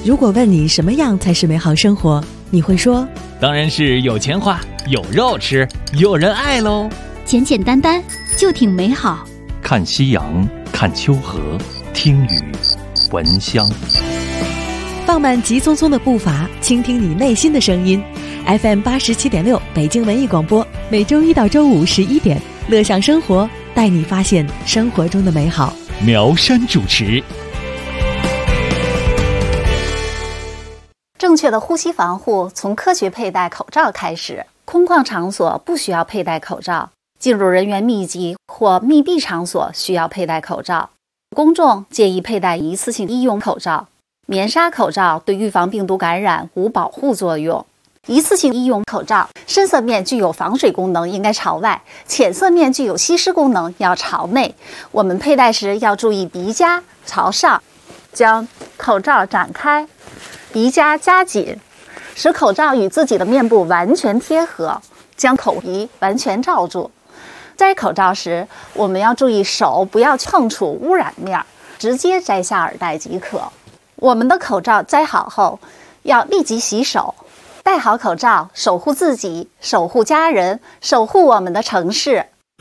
如果问你什么样才是美好生活，你会说当然是有钱花，有肉吃，有人爱喽。 简简单单就挺美好。 看夕阳，看秋河，听雨，闻香。 放慢急匆匆的步伐，倾听你内心的声音。FM 87.6北京文艺广播，每周一到周五11点，乐享生活，带你发现生活中的美好。 苗山主持。 正确的呼吸防护从科学佩戴口罩开始。空旷场所不需要佩戴口罩，进入人员密集或密闭场所需要佩戴口罩。公众建议佩戴一次性医用口罩。棉纱口罩对预防病毒感染无保护作用。一次性医用口罩深色面具有防水功能，应该朝外；浅色面具有吸湿功能，要朝内。我们佩戴时要注意鼻夹朝上，将口罩展开，鼻夹夹紧，使口罩与自己的面部完全贴合，将口鼻完全罩住。摘口罩时，我们要注意手不要碰触污染面，直接摘下耳带即可。我们的口罩摘好后，要立即洗手。戴好口罩，守护自己，守护家人，守护我们的城市。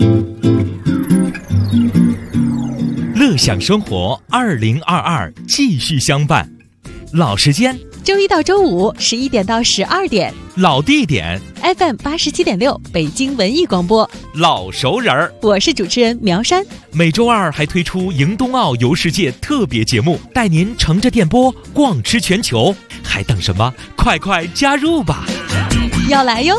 乐享生活2022继续相伴。老时间周一到周五11点到12点， 老地点 FM 87.6北京文艺广播， 老熟人儿。 我是主持人苗山。 每周二还推出迎冬奥游世界特别节目，带您乘着电波逛吃全球，还等什么？快快加入吧！ 要来哟！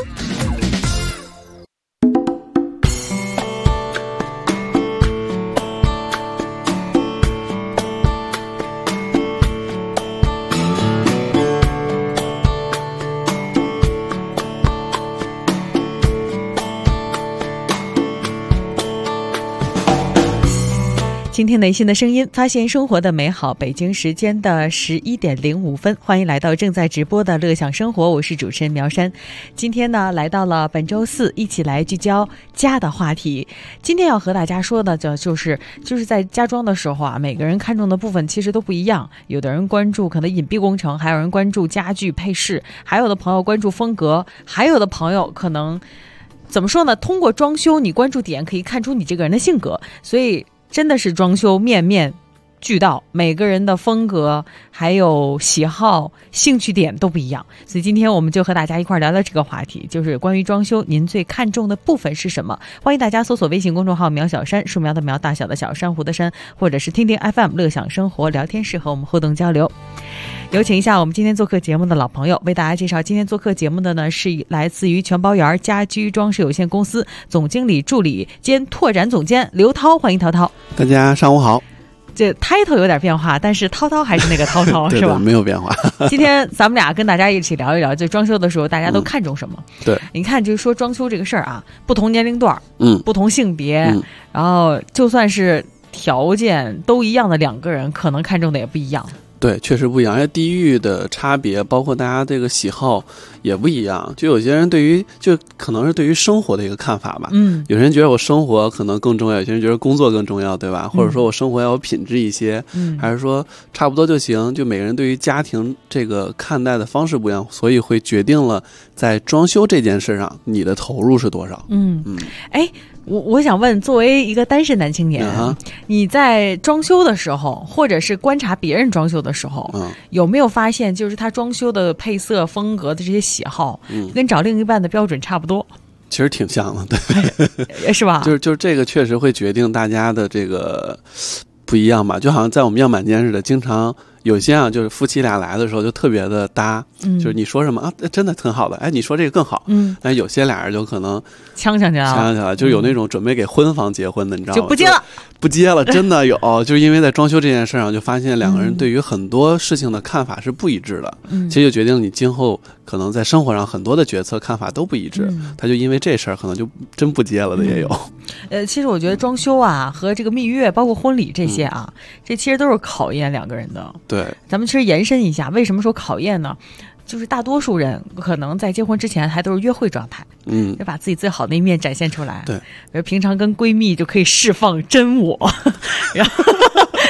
倾听内心的声音，发现生活的美好。北京时间的11点05分，欢迎来到正在直播的乐享生活，我是主持人苗山。今天呢，来到了本周四，一起来聚焦家的话题。今天要和大家说的就是在家装的时候啊，每个人看重的部分其实都不一样。有的人关注可能隐蔽工程，还有人关注家具配饰，还有的朋友关注风格，还有的朋友可能怎么说呢？通过装修，你关注点可以看出你这个人的性格，所以真的是装修面面俱到，每个人的风格还有喜好兴趣点都不一样。所以今天我们就和大家一块聊聊这个话题，就是关于装修您最看重的部分是什么。欢迎大家搜索微信公众号苗小山，树苗的苗，大小的小，珊瑚的珊，或者是听听 FM 乐享生活聊天室和我们互动交流。有请一下我们今天做客节目的老朋友，为大家介绍今天做客节目的呢是来自于全包园家居装饰有限公司总经理助理兼拓展总监刘涛，欢迎涛涛。 大家上午好。 这 title 有点变化，但是涛涛还是那个涛涛对是吧？ 没有变化。 今天咱们俩跟大家一起聊一聊，就装修的时候大家都看重什么？ 对， 你看就是说装修这个事儿啊，不同年龄段，不同性别，然后就算是条件都一样的两个人，可能看重的也不一样。 对，确实不一样，因为地域的差别，包括大家这个喜好也不一样。就有些人就可能是对于生活的一个看法吧。有些人觉得我生活可能更重要，有些人觉得工作更重要，对吧？或者说我生活要有品质一些，还是说差不多就行。就每个人对于家庭这个看待的方式不一样，所以会决定了在装修这件事上你的投入是多少。 我想问，作为一个单身男青年，你在装修的时候，或者是观察别人装修的时候，有没有发现，就是他装修的配色、风格的这些喜好，跟找另一半的标准差不多？ 其实挺像的，对， 是吧？ 就是这个确实会决定大家的这个不一样吧。就好像在我们样板间似的，经常有些啊，就是夫妻俩来的时候就特别的搭，就是你说什么啊，真的挺好的，哎，你说这个更好，但有些俩人就可能呛起来， 就有那种准备给婚房结婚的，你知道吗？ 就不接了， 真的有，就是因为在装修这件事上，就发现两个人对于很多事情的看法是不一致的，其实就决定了你今后可能在生活上很多的决策看法都不一致，他就因为这事儿可能就真不接了的也有。 其实我觉得装修啊和这个蜜月包括婚礼这些啊，这其实都是考验两个人的。 对， 咱们其实延伸一下，为什么说考验呢？就是大多数人可能在结婚之前还都是约会状态，就把自己最好的一面展现出来。 对， 比如平常跟闺蜜就可以释放真我，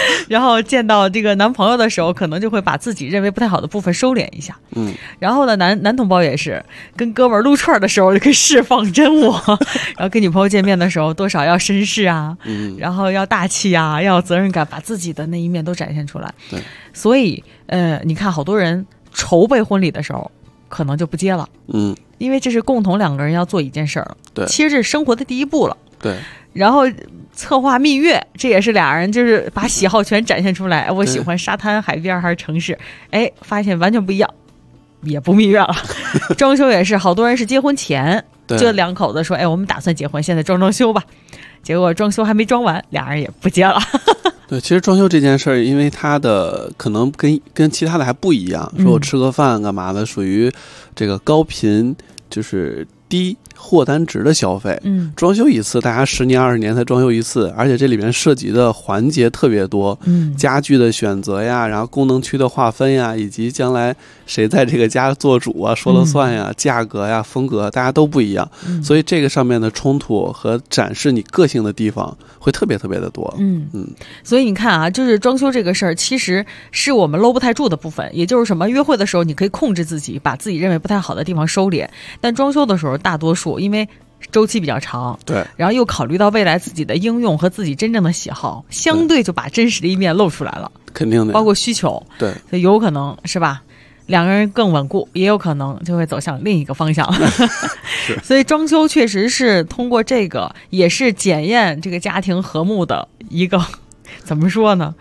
然后见到这个男朋友的时候，可能就会把自己认为不太好的部分收敛一下。然后呢，男同胞也是跟哥们儿撸串的时候就可以释放真我，然后跟女朋友见面的时候多少要绅士啊，然后要大气啊，要有责任感，把自己的那一面都展现出来。 对， 所以你看好多人筹备婚礼的时候可能就不结了，因为这是共同两个人要做一件事儿了。 对， 其实这是生活的第一步了。 对， 然后策划蜜月，这也是俩人就是把喜好全展现出来。我喜欢沙滩、海边还是城市？哎，发现完全不一样，也不蜜月了。装修也是，好多人是结婚前就两口子说，哎，我们打算结婚，现在装修吧。结果装修还没装完，俩人也不结了。 对，其实装修这件事儿，因为它的可能跟其他的还不一样。说我吃个饭干嘛的，属于这个高频，就是低货单值的消费。装修一次，大家10年20年才装修一次，而且这里面涉及的环节特别多，家具的选择呀，然后功能区的划分呀，以及将来谁在这个家做主啊，说了算呀，价格呀，风格大家都不一样，所以这个上面的冲突和展示你个性的地方会特别特别的多。 所以你看啊，就是装修这个事儿，其实是我们搂不太住的部分，也就是什么，约会的时候你可以控制自己，把自己认为不太好的地方收敛，但装修的时候大多数因为周期比较长， 对， 然后又考虑到未来自己的应用和自己真正的喜好，相对就把真实的一面露出来了， 肯定的， 包括需求， 对， 所以有可能是吧，两个人更稳固，也有可能就会走向另一个方向。所以装修确实是通过这个，也是检验这个家庭和睦的一个，怎么说呢？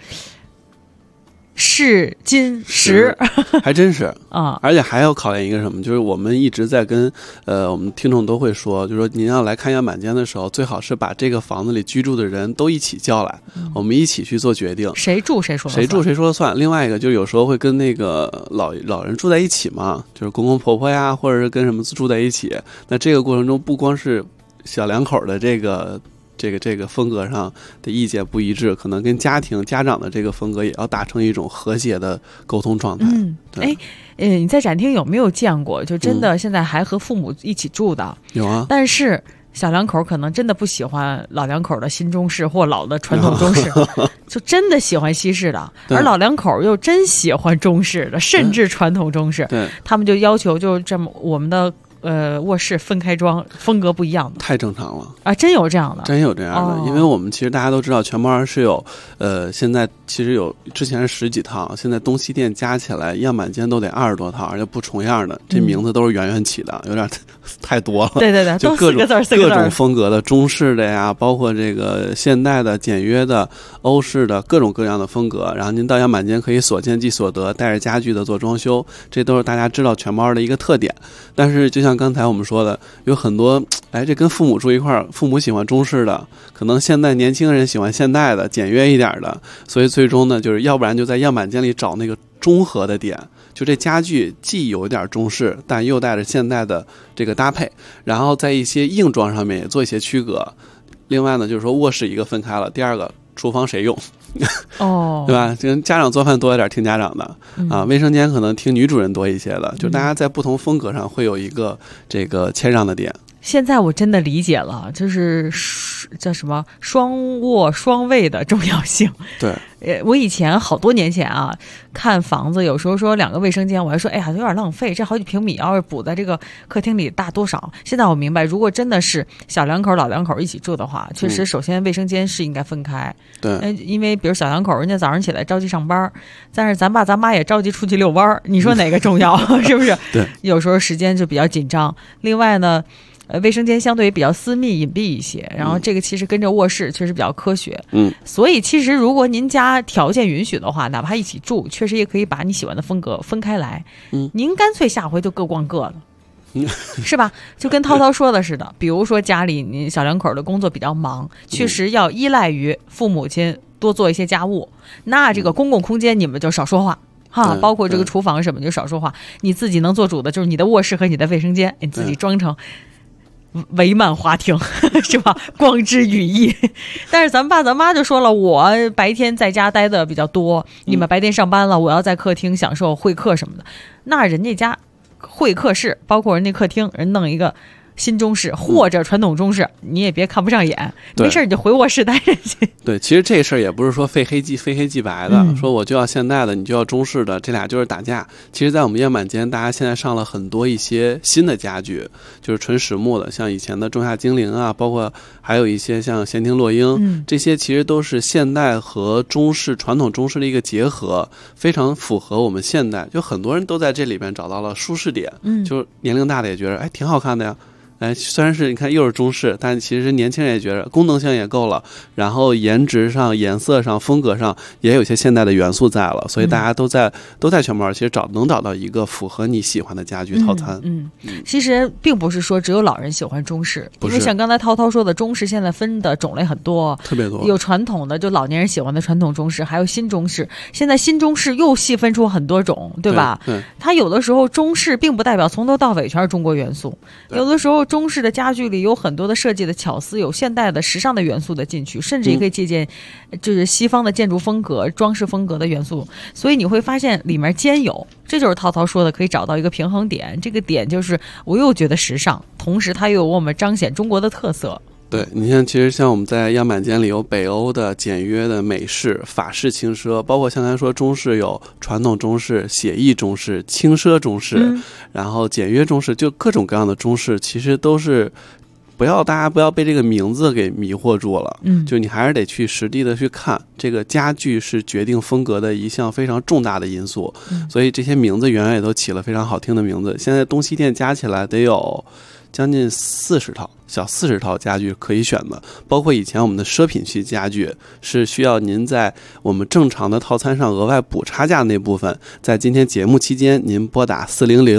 试金石， 还真是啊！ 而且还要考验一个什么，就是我们一直在跟我们听众都会说，就是说您要来看样板间的时候，最好是把这个房子里居住的人都一起叫来，我们一起去做决定， 谁住谁说了算， 谁住谁说了算。另外一个就是有时候会跟那个老人住在一起嘛，就是公公婆婆呀，或者是跟什么住在一起。那这个过程中，不光是小两口的这个风格上的意见不一致，可能跟家长的这个风格也要达成一种和谐的沟通状态。 你在展厅有没有见过就真的现在还和父母一起住的？ 有啊， 但是小两口可能真的不喜欢老两口的新中式或老的传统中式，就真的喜欢西式的，而老两口又真喜欢中式的，甚至传统中式。他们就要求就这么我们的卧室分开装，风格不一样的， 太正常了啊！真有这样的， 真有这样的，因为我们其实大家都知道，全猫是有现在其实有之前是10几套，现在东西店加起来样板间都得20多套，而且不重样的，这名字都是圆圆起的，有点太多了。 对对对， 就各种各种风格的，中式的呀，包括这个现代的、简约的、欧式的，各种各样的风格。然后您到样板间可以所见即所得，带着家具的做装修，这都是大家知道全猫的一个特点。但是就像刚才我们说的，有很多这跟父母住一块儿，父母喜欢中式的，可能现在年轻人喜欢现代的、简约一点的，所以最终呢，就是要不然就在样板间里找那个中和的点，就这家具既有点中式，但又带着现代的这个搭配，然后在一些硬装上面也做一些区隔。另外呢，就是说卧室一个分开了，第二个厨房谁用对吧？跟家长做饭多一点听家长的啊，卫生间可能听女主人多一些的，就大家在不同风格上会有一个这个谦让的点。 现在我真的理解了，就是叫什么双卧双卫的重要性。 对， 我以前好多年前啊，看房子有时候说2个卫生间，我还说哎呀有点浪费，这好几平米要是补在这个客厅里大多少。现在我明白，如果真的是小两口老两口一起住的话，确实首先卫生间是应该分开。 对， 因为比如小两口人家早上起来着急上班，但是咱爸咱妈也着急出去遛弯，你说哪个重要是不是？ 对， 有时候时间就比较紧张。另外呢卫生间相对比较私密隐蔽一些，然后这个其实跟着卧室确实比较科学。所以其实如果您家条件允许的话，哪怕一起住，确实也可以把你喜欢的风格分开来。您干脆下回就各逛各的。是吧？就跟涛涛说的似的，比如说家里你小两口的工作比较忙，确实要依赖于父母亲多做一些家务，那这个公共空间你们就少说话哈，包括这个厨房什么就少说话，你自己能做主的就是你的卧室和你的卫生间，你自己装成帷幔花厅是吧？光之羽翼。但是咱爸咱妈就说了，我白天在家待的比较多，你们白天上班了，我要在客厅享受会客什么的。那人家家会客室包括人家客厅人弄一个新中式或者传统中式，你也别看不上眼，没事你就回卧室待着去。 对，其实这事儿也不是说非黑即白的，说我就要现代的，你就要中式的，这俩就是打架。其实在我们样板间，大家现在上了很多一些新的家具，就是纯实木的，像以前的仲夏精灵啊，包括还有一些像闲庭落英，这些其实都是现代和中式传统中式的一个结合，非常符合我们现代，就很多人都在这里边找到了舒适点，就是年龄大的也觉得哎挺好看的呀。虽然是你看又是中式，但其实年轻人也觉得功能性也够了，然后颜值上、颜色上、风格上也有一些现代的元素在了，所以大家都在全毛其实能找到一个符合你喜欢的家居套餐。 其实并不是说只有老人喜欢中式，因为像刚才涛涛说的，中式现在分的种类很多， 特别多， 有传统的就老年人喜欢的传统中式，还有新中式。现在新中式又细分出很多种，对吧？ 对， 它有的时候中式并不代表从头到尾全是中国元素，有的时候中式的家具里有很多的设计的巧思，有现代的时尚的元素的进去，甚至也可以借鉴就是西方的建筑风格、装饰风格的元素，所以你会发现里面兼有，这就是涛涛说的可以找到一个平衡点，这个点就是我又觉得时尚，同时它又有我们彰显中国的特色。 对，你看其实像我们在样板间里有北欧的、简约的、美式、法式轻奢，包括像刚才说中式有传统中式、写意中式、轻奢中式，然后简约中式，就各种各样的中式，其实都是大家不要被这个名字给迷惑住了，就你还是得去实地的去看，这个家具是决定风格的一项非常重大的因素，所以这些名字原来也都起了非常好听的名字，现在东西店加起来得有将近40套家具可以选的，包括以前我们的奢品区家具是需要您在我们正常的套餐上额外补差价那部分，在今天节目期间您拨打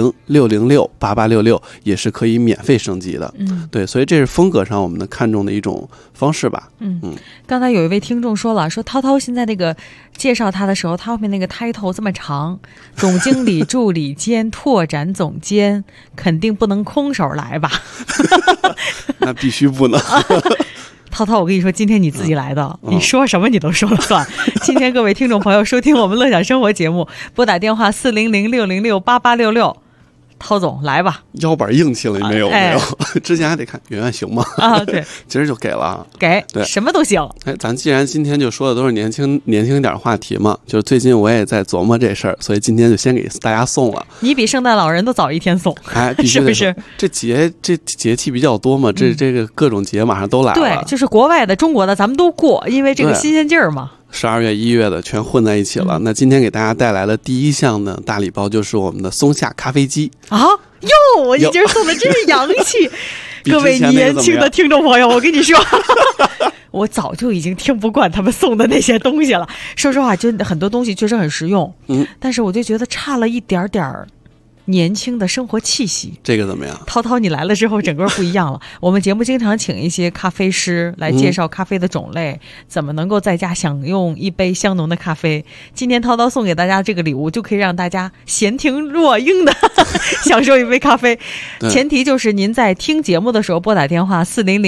400-606-8866也是可以免费升级的。对，所以这是风格上我们的看重的一种方式吧。 刚才有一位听众说了，说涛涛现在那个介绍他的时候，他后面那个 title 这么长，总经理、助理兼拓展总监，肯定不能空手来吧？ 那必须不能。 涛涛，我跟你说，今天你自己来的，你说什么你都说了算。今天各位听众朋友收听我们乐享生活节目，拨打电话400-606-8866，涛总来吧。 腰板硬气了，没有？之前还得看圆圆行吗？ 对， 今儿就给了， 给， 对， 什么都行。 咱既然今天就说的都是年轻点的话题嘛，就是最近我也在琢磨这事儿，所以今天就先给大家送了。 你比圣诞老人都早一天送，是不是？ 这节气比较多嘛，这个各种节马上都来了。 对，就是国外的、中国的，咱们都过，因为这个新鲜劲儿嘛。 12月、1月的全混在一起了。那今天给大家带来的第一项呢大礼包就是我们的松下咖啡机啊！哟，我今儿送的真是洋气。各位年轻的听众朋友，我跟你说，我早就已经听不惯他们送的那些东西了。说实话，就很多东西确实很实用，但是我就觉得差了一点点年轻的生活气息。 这个怎么样？ 涛涛你来了之后整个不一样了。我们节目经常请一些咖啡师来介绍咖啡的种类，怎么能够在家享用一杯香浓的咖啡。今天涛涛送给大家这个礼物，就可以让大家闲庭若莺的享受一杯咖啡。前提就是您在听节目的时候拨打电话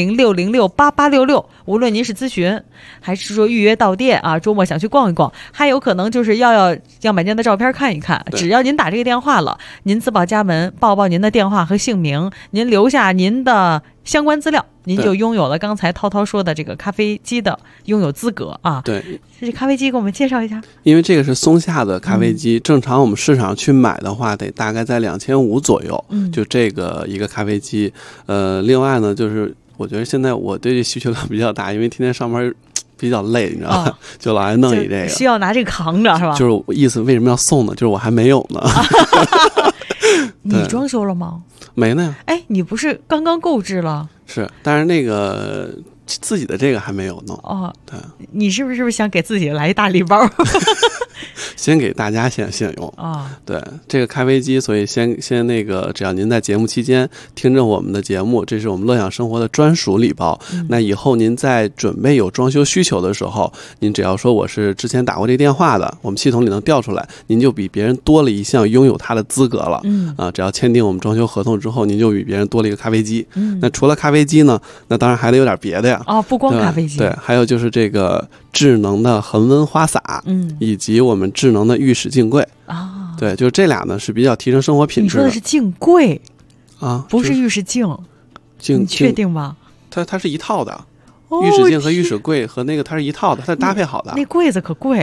400-606-8866，无论您是咨询还是说预约到店啊，周末想去逛一逛，还有可能就是要样板间的照片看一看，只要您打这个电话了，您自报家门，报您的电话和姓名，您留下您的相关资料，您就拥有了刚才涛涛说的这个咖啡机的拥有资格啊。 对， 这咖啡机给我们介绍一下。 因为这个是松下的咖啡机，正常我们市场去买的话得大概在2500左右，就这个一个咖啡机。另外呢，就是我觉得现在我对这需求量比较大，因为天天上班比较累，你知道吧？就老爱弄一这个， 需要拿这个扛着是吧？ 就是我意思，为什么要送呢？就是我还没有呢。 你装修了吗？ 没呢。 哎，你不是刚刚购置了？ 是，但是那个自己的这个还没有弄。 哦，对，你是不是想给自己来一大礼包？ 先给大家先用啊，对这个咖啡机，所以先那个，只要您在节目期间听着我们的节目，这是我们乐享生活的专属礼包。那以后您在准备有装修需求的时候，您只要说我是之前打过这电话的，我们系统里能调出来，您就比别人多了一项拥有它的资格了。只要签订我们装修合同之后，您就比别人多了一个咖啡机。那除了咖啡机呢，那当然还得有点别的呀。 不光咖啡机， 对，还有就是这个智能的恒温花洒，以及我们智能的浴室镜柜啊，对，就是这俩呢是比较提升生活品质的。 你说的是镜柜啊， 不是浴室镜。 你确定吗？ 它是一套的，浴室镜和浴室柜和那个它是一套的，它是搭配好的。 那柜子可贵。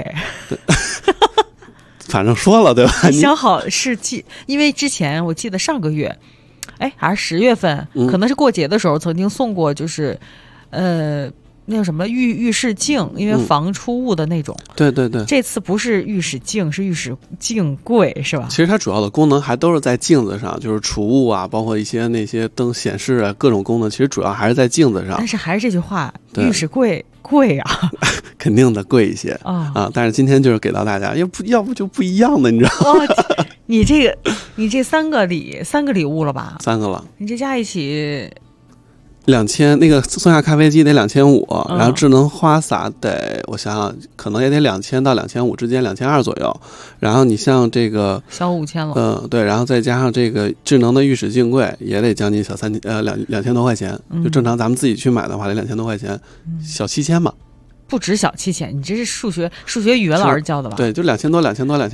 反正说了对吧？ 你想好是因为之前我记得上个月，还是10月份，可能是过节的时候曾经送过，就是那个什么浴室镜，因为防出物的那种。 对对对。 这次不是浴室镜，是浴室镜柜，是吧？ 其实它主要的功能还都是在镜子上，就是除物啊，包括一些那些灯显示啊，各种功能，其实主要还是在镜子上。 但是还是这句话，浴室柜贵啊， 肯定的贵一些啊。但是今天就是给到大家，要不就不一样的，你知道吗？ 你这三个礼物了吧？3个了。你这加一起。 2000，那个松下咖啡机得2500，然后智能花洒得，我想想，可能也得2000到2500之间，2200左右。然后你像这个小5000了， 对，然后再加上这个智能的浴室镜柜，也得将近小2000多块钱。就正常咱们自己去买的话，得2000多块钱，小7000吧。 不止小7000，你这是数学语文老师教的吧？ 对，就2000多加起来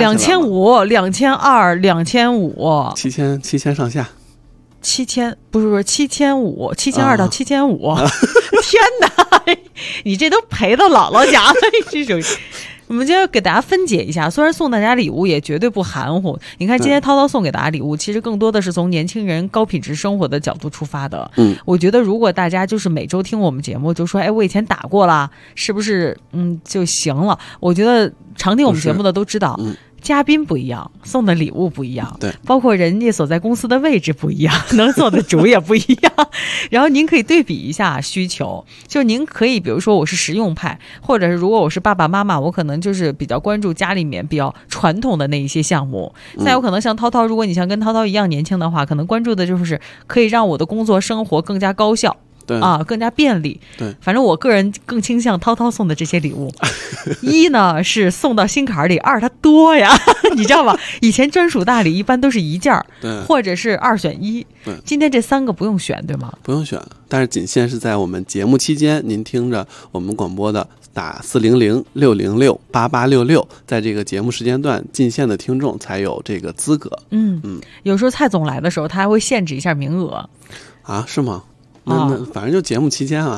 2500、2200、 2500，7000上下。 7000不是7500，7200到7500，天哪！你这都赔到姥姥家了，这种。我们就要给大家分解一下，虽然送大家礼物也绝对不含糊。你看今天涛涛送给大家礼物，其实更多的是从年轻人高品质生活的角度出发的。我觉得如果大家就是每周听我们节目，就说我以前打过了，是不是就行了？我觉得常听我们节目的都知道。嘉宾不一样，送的礼物不一样， 对， 包括人家所在公司的位置不一样，能做的主也不一样。然后您可以对比一下需求，就您可以比如说我是实用派，或者是如果我是爸爸妈妈，我可能就是比较关注家里面比较传统的那一些项目。再有可能像涛涛，如果你像跟涛涛一样年轻的话，可能关注的就是可以让我的工作生活更加高效。 对更加便利。 对， 反正我个人更倾向涛涛送的这些礼物。一呢是送到心坎里，二它多呀，你知道吧？以前专属大礼一般都是一件， 对， 或者是2选1。 对， 今天这3个不用选，对吗？ 不用选，但是仅限是在我们节目期间，您听着我们广播的打400-606-8866，在这个节目时间段进线的听众才有这个资格。 有时候蔡总来的时候，他还会限制一下名额。 啊，是吗？那反正就节目期间啊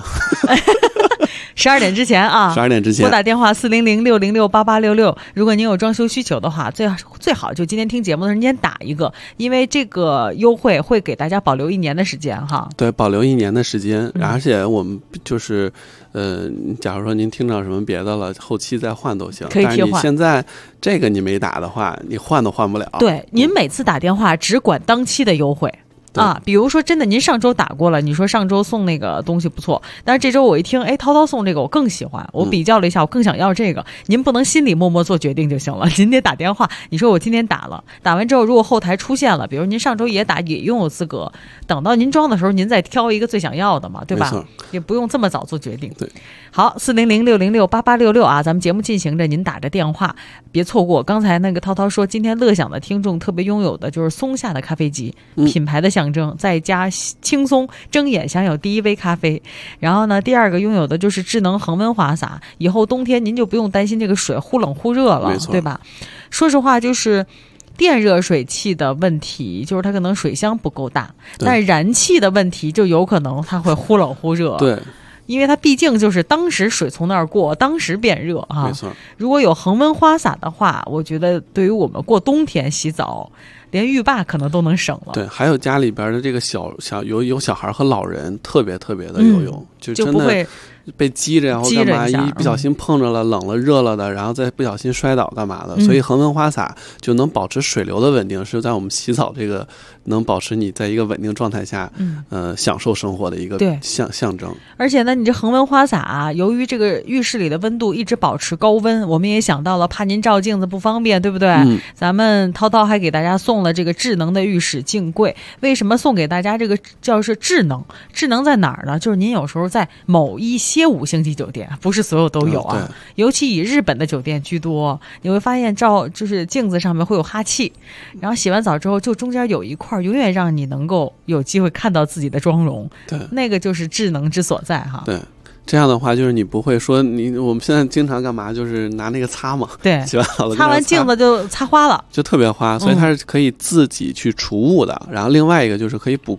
，12点之前啊 ，12点之前拨打电话400-606-8866。如果您有装修需求的话，最好就今天听节目的时候您先打一个，因为这个优惠会给大家保留1年的时间哈。 对，保留1年的时间，而且我们就是假如说您听到什么别的了，后期再换都行， 可以替换。 但是你现在这个你没打的话，你换都换不了。 对，您每次打电话只管当期的优惠。比如说真的您上周打过了，你说上周送那个东西不错，但是这周我一听涛涛送这个我更喜欢，我比较了一下，我更想要这个。您不能心里默默做决定就行了，您得打电话，你说我今天打了，打完之后如果后台出现了，比如您上周也打也拥有资格，等到您装的时候您再挑一个最想要的嘛，对吧？也不用这么早做决定。 对， 好，400-606-8866啊，咱们节目进行着，您打着电话别错过。刚才那个涛涛说今天乐享的听众特别拥有的就是松下的咖啡机，品牌的象征，在家轻松睁眼享有第一杯咖啡。然后呢，第二个拥有的就是智能恒温花洒，以后冬天您就不用担心这个水忽冷忽热了，对吧？说实话，就是电热水器的问题，就是它可能水箱不够大，但是燃气的问题就有可能它会忽冷忽热。 对， 因为它毕竟就是当时水从那儿过，当时变热啊。 没错。 如果有恒温花洒的话，我觉得对于我们过冬天洗澡，连浴霸可能都能省了。 对，还有家里边的这个有小孩和老人，特别特别的有用，就真的不会被激着呀，或干嘛一不小心碰着了，冷了热了的，然后再不小心摔倒干嘛的。所以恒温花洒就能保持水流的稳定，是在我们洗澡这个能保持你在一个稳定状态下，享受生活的一个象征。 而且呢，你这恒温花洒由于这个浴室里的温度一直保持高温，我们也想到了怕您照镜子不方便，对不对？咱们涛涛还给大家送了这个智能的浴室镜柜。为什么送给大家这个叫是智能？智能在哪儿呢？就是您有时候在某一些5星级酒店，不是所有都有啊，尤其以日本的酒店居多，你会发现就是镜子上面会有哈气，然后洗完澡之后就中间有一块永远让你能够有机会看到自己的妆容， 对， 那个就是智能之所在哈。 对，这样的话就是你不会说我们现在经常干嘛，就是拿那个擦嘛， 对， 洗完好了擦完镜子就擦花了， 就特别花，所以它是可以自己去除雾的。然后另外一个就是可以补光，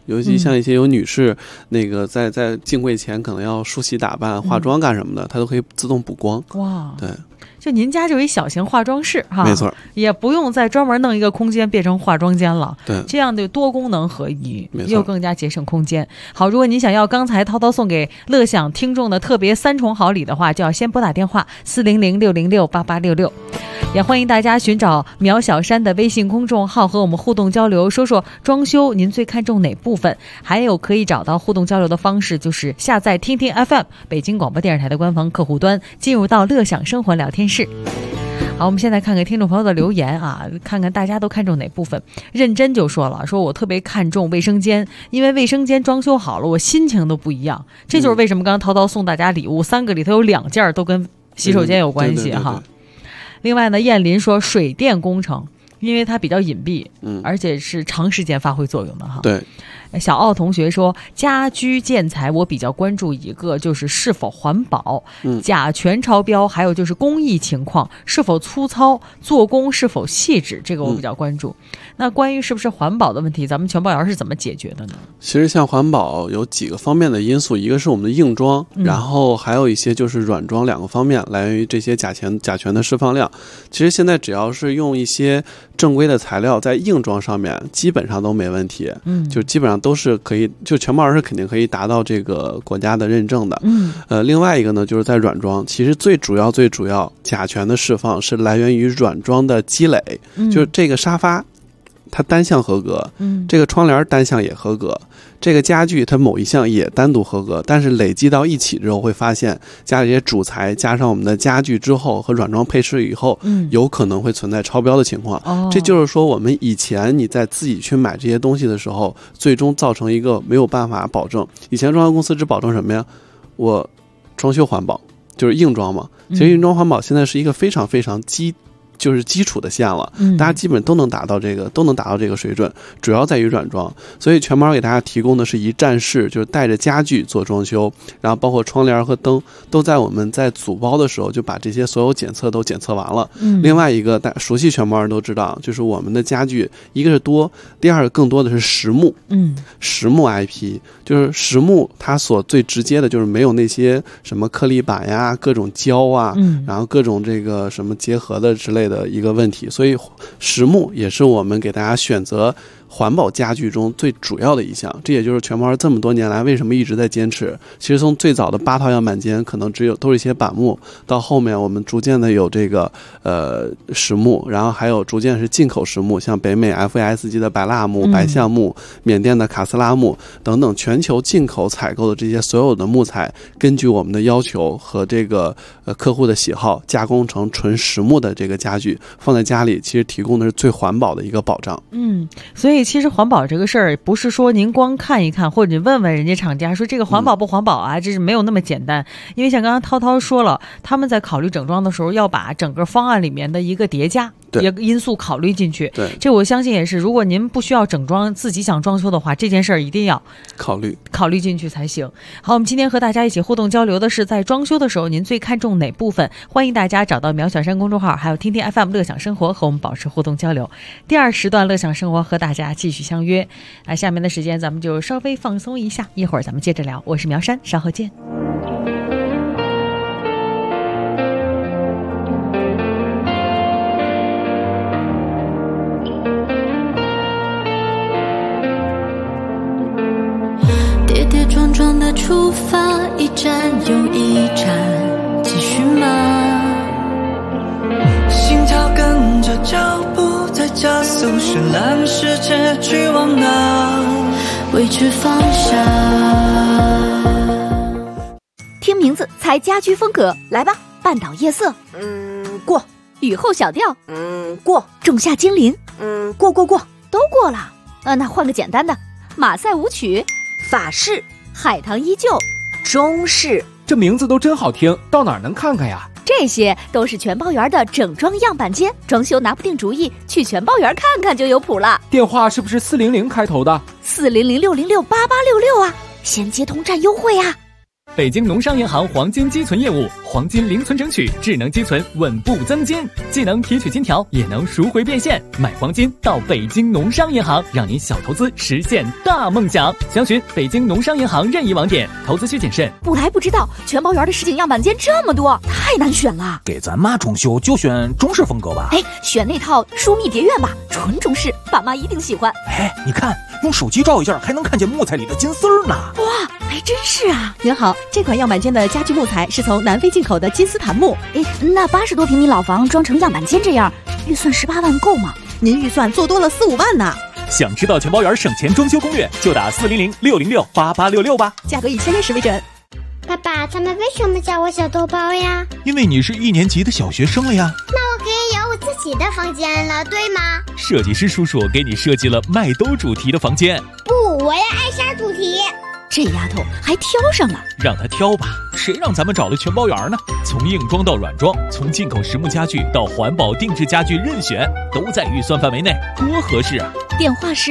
尤其像一些有女士那个在进柜前可能要梳洗打扮、化妆干什么的，它都可以自动补光。 哇， 对。 就您家就一小型化妆室哈， 没错， 也不用再专门弄一个空间变成化妆间了。 对， 这样的多功能合一，又更加节省空间。好，如果您想要刚才涛涛送给乐享听众的特别3重好礼的话，就要先拨打电话400-606-8866。也欢迎大家寻找苗小山的微信公众号和我们互动交流，说说装修您最看重哪部分。还有可以找到互动交流的方式，就是下载听听 FM 北京广播电视台的官方客户端，进入到乐享生活聊天室。好，我们现在看看听众朋友的留言啊，看看大家都看重哪部分。认真就说了，说我特别看重卫生间，因为卫生间装修好了，我心情都不一样。这就是为什么刚刚涛涛送大家礼物3个里头有2件都跟洗手间有关系哈。另外呢，燕林说水电工程，因为它比较隐蔽，而且是长时间发挥作用的哈。 对。 小奥同学说，家居建材我比较关注一个就是是否环保，甲醛超标，还有就是工艺情况是否粗糙，做工是否细致，这个我比较关注。那关于是不是环保的问题，咱们全包园是怎么解决的呢？ 其实像环保有几个方面的因素，一个是我们的硬装，然后还有一些就是软装2个方面，来源于这些甲醛的释放量。其实现在只要是用一些正规的材料在硬装上面，基本上都没问题，就基本上都是可以，就全包园是肯定可以达到这个国家的认证的。另外一个呢，就是在软装，其实最主要甲醛的释放是来源于软装的积累，就是这个沙发它单项合格，这个窗帘单项也合格，这个家具它某一项也单独合格，但是累积到一起之后会发现，加这些主材加上我们的家具之后和软装配饰以后，有可能会存在超标的情况。这就是说我们以前你在自己去买这些东西的时候，最终造成一个没有办法保证。以前装修公司只保证什么呀？我装修环保，就是硬装嘛。其实硬装环保现在是一个非常非常就是基础的线了，大家基本都能达到这个水准，主要在于软装。所以全包给大家提供的是一站式，就是带着家具做装修，然后包括窗帘和灯都在我们在组包的时候就把这些所有检测都检测完了。另外一个大家熟悉全包人都知道，就是我们的家具一个是多，第二个更多的是实木。实木 IP 就是实木，它所最直接的就是没有那些什么颗粒板呀、各种胶啊，然后各种这个什么结合的之类的一个问题，所以实木也是我们给大家选择环保家具中最主要的一项。这也就是全包这么多年来为什么一直在坚持。其实从最早的8套样板间可能都是一些板木，到后面我们逐渐的有这个实木，然后还有逐渐是进口实木，像北美 FAS 级的白蜡木、白橡木、缅甸的卡斯拉木等等，全球进口采购的这些所有的木材，根据我们的要求和这个客户的喜好，加工成纯实木的这个家具，放在家里其实提供的是最环保的一个保障。 所以其实环保这个事儿不是说您光看一看，或者问问人家厂家说这个环保不环保啊，这是没有那么简单。因为像刚刚涛涛说了，他们在考虑整装的时候要把整个方案里面的一个叠加一个因素考虑进去。 对， 这我相信也是，如果您不需要整装，自己想装修的话，这件事儿一定要考虑进去才行。好，我们今天和大家一起互动交流的是，在装修的时候您最看重哪部分？欢迎大家找到苗小山公众号，还有听听 FM 乐享生活和我们保持互动交流。第2时段乐享生活和大家继续相约。下面的时间咱们就稍微放松一下，一会儿咱们接着聊。我是苗山，稍后见。 跌跌撞撞的出发，一站又一站，继续吗？心跳跟着脚步在加速，绚烂世界去往哪？未知方向。 听名字猜家居风格，来吧！半岛夜色， 过。 雨后小调， 过。 仲夏精灵， 过。 都过了。那换个简单的，马赛舞曲， 法式， 海棠依旧， 中式。 这名字都真好听，到哪儿能看看呀？ 这些都是全包园的整装样板间，装修拿不定主意，去全包园看看就有谱了。 电话是不是400开头的？ 400-606-8866啊，先接通占优惠啊。 北京农商银行黄金积存业务，黄金零存整取，智能积存，稳步增金，既能提取金条，也能赎回变现。买黄金到北京农商银行，让您小投资实现大梦想。详询北京农商银行任意网点，投资需谨慎。 不来不知道，全包园的实景样板间这么多，太难选了。 给咱妈装修就选中式风格吧。 选那套疏密蝶院吧，纯中式，爸妈一定喜欢。 你看，用手机照一下，还能看见木材里的金丝儿呢。 哇，还真是啊！ 您好，这款样板间的家具木材是从南非进口的金丝檀木。 那80多平米老房装成样板间这样，预算18万够吗？ 您预算做多了4、5万呢。 想知道全包园省钱装修攻略，就打400-606-8866吧。 价格以签约时为准。 爸爸，他们为什么叫我小豆包呀？ 因为你是1年级的小学生了呀。 那我可以有我自己的房间了，对吗？ 设计师叔叔给你设计了麦兜主题的房间。 不，我要艾莎主题。 这丫头还挑上了， 让她挑吧，谁让咱们找了全包园呢？从硬装到软装，从进口实木家具到环保定制家具，任选，都在预算范围内，多合适啊！ 电话是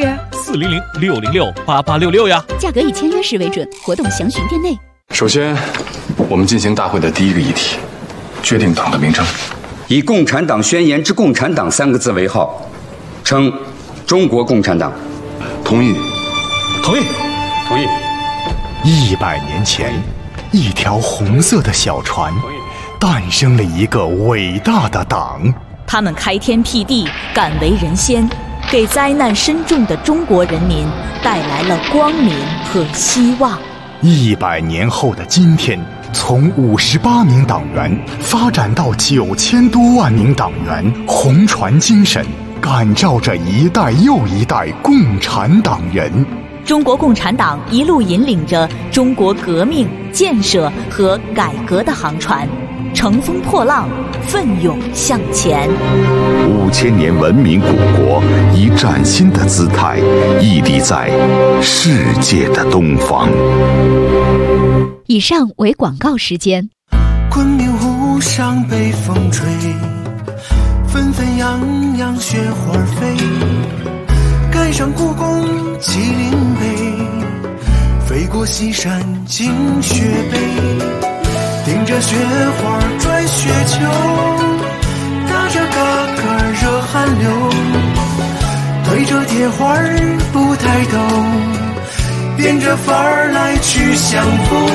400-606-8866呀。 价格以签约时为准，活动详询店内。 首先，我们进行大会的第一个议题，决定党的名称， 以《共产党宣言》之“共产党”3个字为号，称中国共产党。 同意。 同意。同意。 100年前，一条红色的小船，诞生了一个伟大的党。 他们开天辟地，敢为人先，给灾难深重的中国人民带来了光明和希望。 100年后的今天，从58名党员发展到9000多万名党员，红船精神感召着一代又一代共产党人。 中国共产党一路引领着中国革命、建设和改革的航船，乘风破浪，奋勇向前。 5000年文明古国以崭新的姿态屹立在世界的东方。 以上为广告时间。 昆明湖上北风吹，纷纷扬扬雪花飞，赶上故宫麒麟碑，飞过西山进雪北，顶着雪花转雪球，打着嘎嘎热汗流，推着铁环不抬头，变着法儿来去相逢。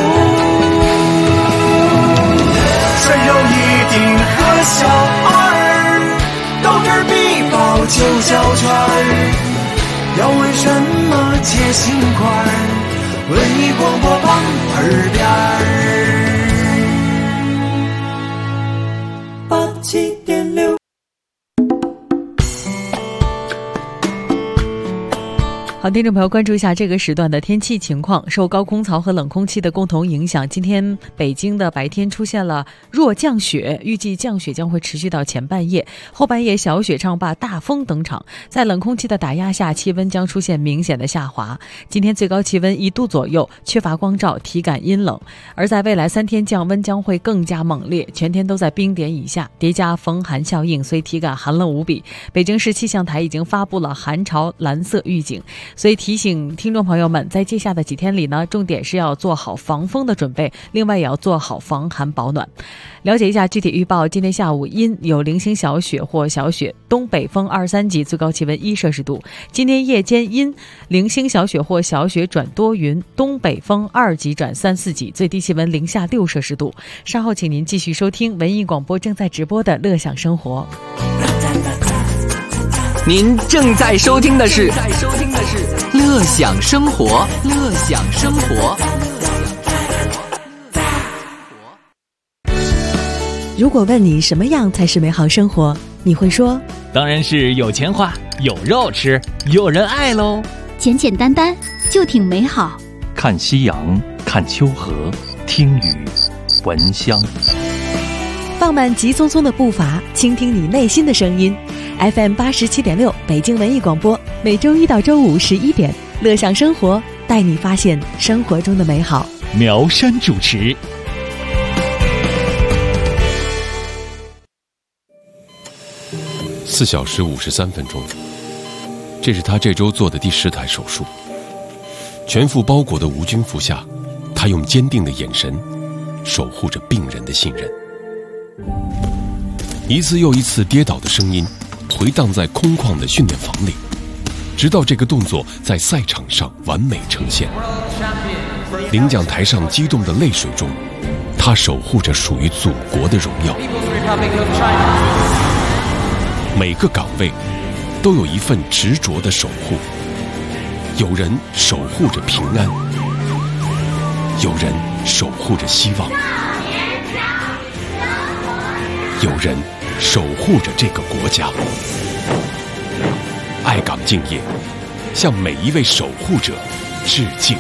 穿上一顶和小二，斗智必报9角圈。要问什么解心宽，文艺广播榜耳边87.6。 好，听众朋友，关注一下这个时段的天气情况。受高空槽和冷空气的共同影响，今天北京的白天出现了弱降雪，预计降雪将会持续到前半夜，后半夜小雪唱罢，大风登场。在冷空气的打压下，气温将出现明显的下滑。今天最高气温1度左右，缺乏光照，体感阴冷。而在未来3天，降温将会更加猛烈，全天都在冰点以下，叠加风寒效应，所以体感寒冷无比。北京市气象台已经发布了寒潮蓝色预警。所以提醒听众朋友们，在接下的几天里呢，重点是要做好防风的准备，另外也要做好防寒保暖。了解一下具体预报，今天下午阴，有零星小雪或小雪，东北风2、3级，最高气温1摄氏度。今天夜间阴，零星小雪或小雪转多云，东北风2级转3、4级，最低气温零下6摄氏度。稍后请您继续收听文艺广播正在直播的乐享生活。 您正在收听的是乐享生活，乐享生活。 如果问你什么样才是美好生活，你会说当然是有钱花，有肉吃，有人爱喽。 简简单单就挺美好。 看夕阳，看秋荷，听雨，闻香。 放慢急匆匆的步伐，倾听你内心的声音。FM 87.6北京文艺广播，每周1到周511点，乐享生活，带你发现生活中的美好。 苗山主持。 4小时53分钟，这是他这周做的第10台手术。全副包裹的无菌服下， 他用坚定的眼神守护着病人的信任。一次又一次跌倒的声音回荡在空旷的训练房里，直到这个动作在赛场上完美呈现。领奖台上激动的泪水中，他守护着属于祖国的荣耀。每个岗位都有一份执着的守护，有人守护着平安，有人守护着希望，有人守护着这个国家。爱岗敬业，向每一位守护者致敬。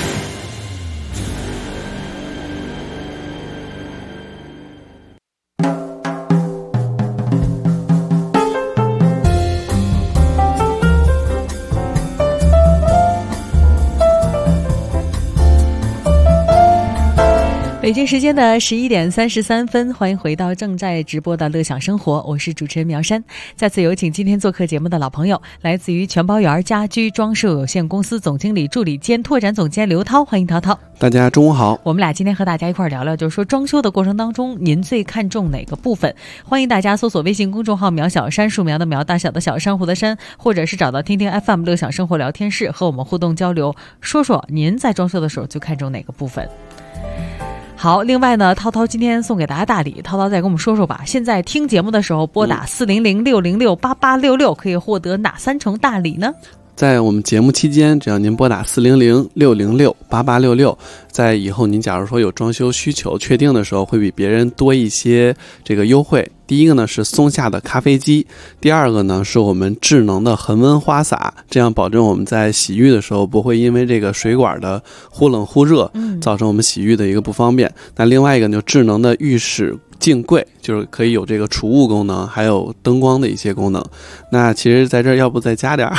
北京时间的11点33分，欢迎回到正在直播的乐享生活，我是主持人苗山。再次有请今天做客节目的老朋友，来自于全包园家居装饰有限公司总经理助理兼拓展总监刘涛，欢迎涛涛。 大家中午好。 我们俩今天和大家一块聊聊，就是说装修的过程当中，您最看重哪个部分？欢迎大家搜索微信公众号苗小山，树苗的苗，大小的小，珊瑚的珊，或者是找到听听 FM 乐享生活聊天室，和我们互动交流，说说您在装修的时候最看重哪个部分。好，另外呢，涛涛今天送给大家大礼，涛涛再跟我们说说吧。现在听节目的时候拨打400-606-8866，可以获得哪3重大礼呢？ 在我们节目期间，只要您拨打400-606-8866，在以后您假如说有装修需求确定的时候，会比别人多一些这个优惠。第一个呢是松下的咖啡机，第二个呢是我们智能的恒温花洒，这样保证我们在洗浴的时候不会因为这个水管的忽冷忽热造成我们洗浴的一个不方便。那另外一个就智能的浴室镜柜，就是可以有这个储物功能，还有灯光的一些功能。那其实在这儿要不再加点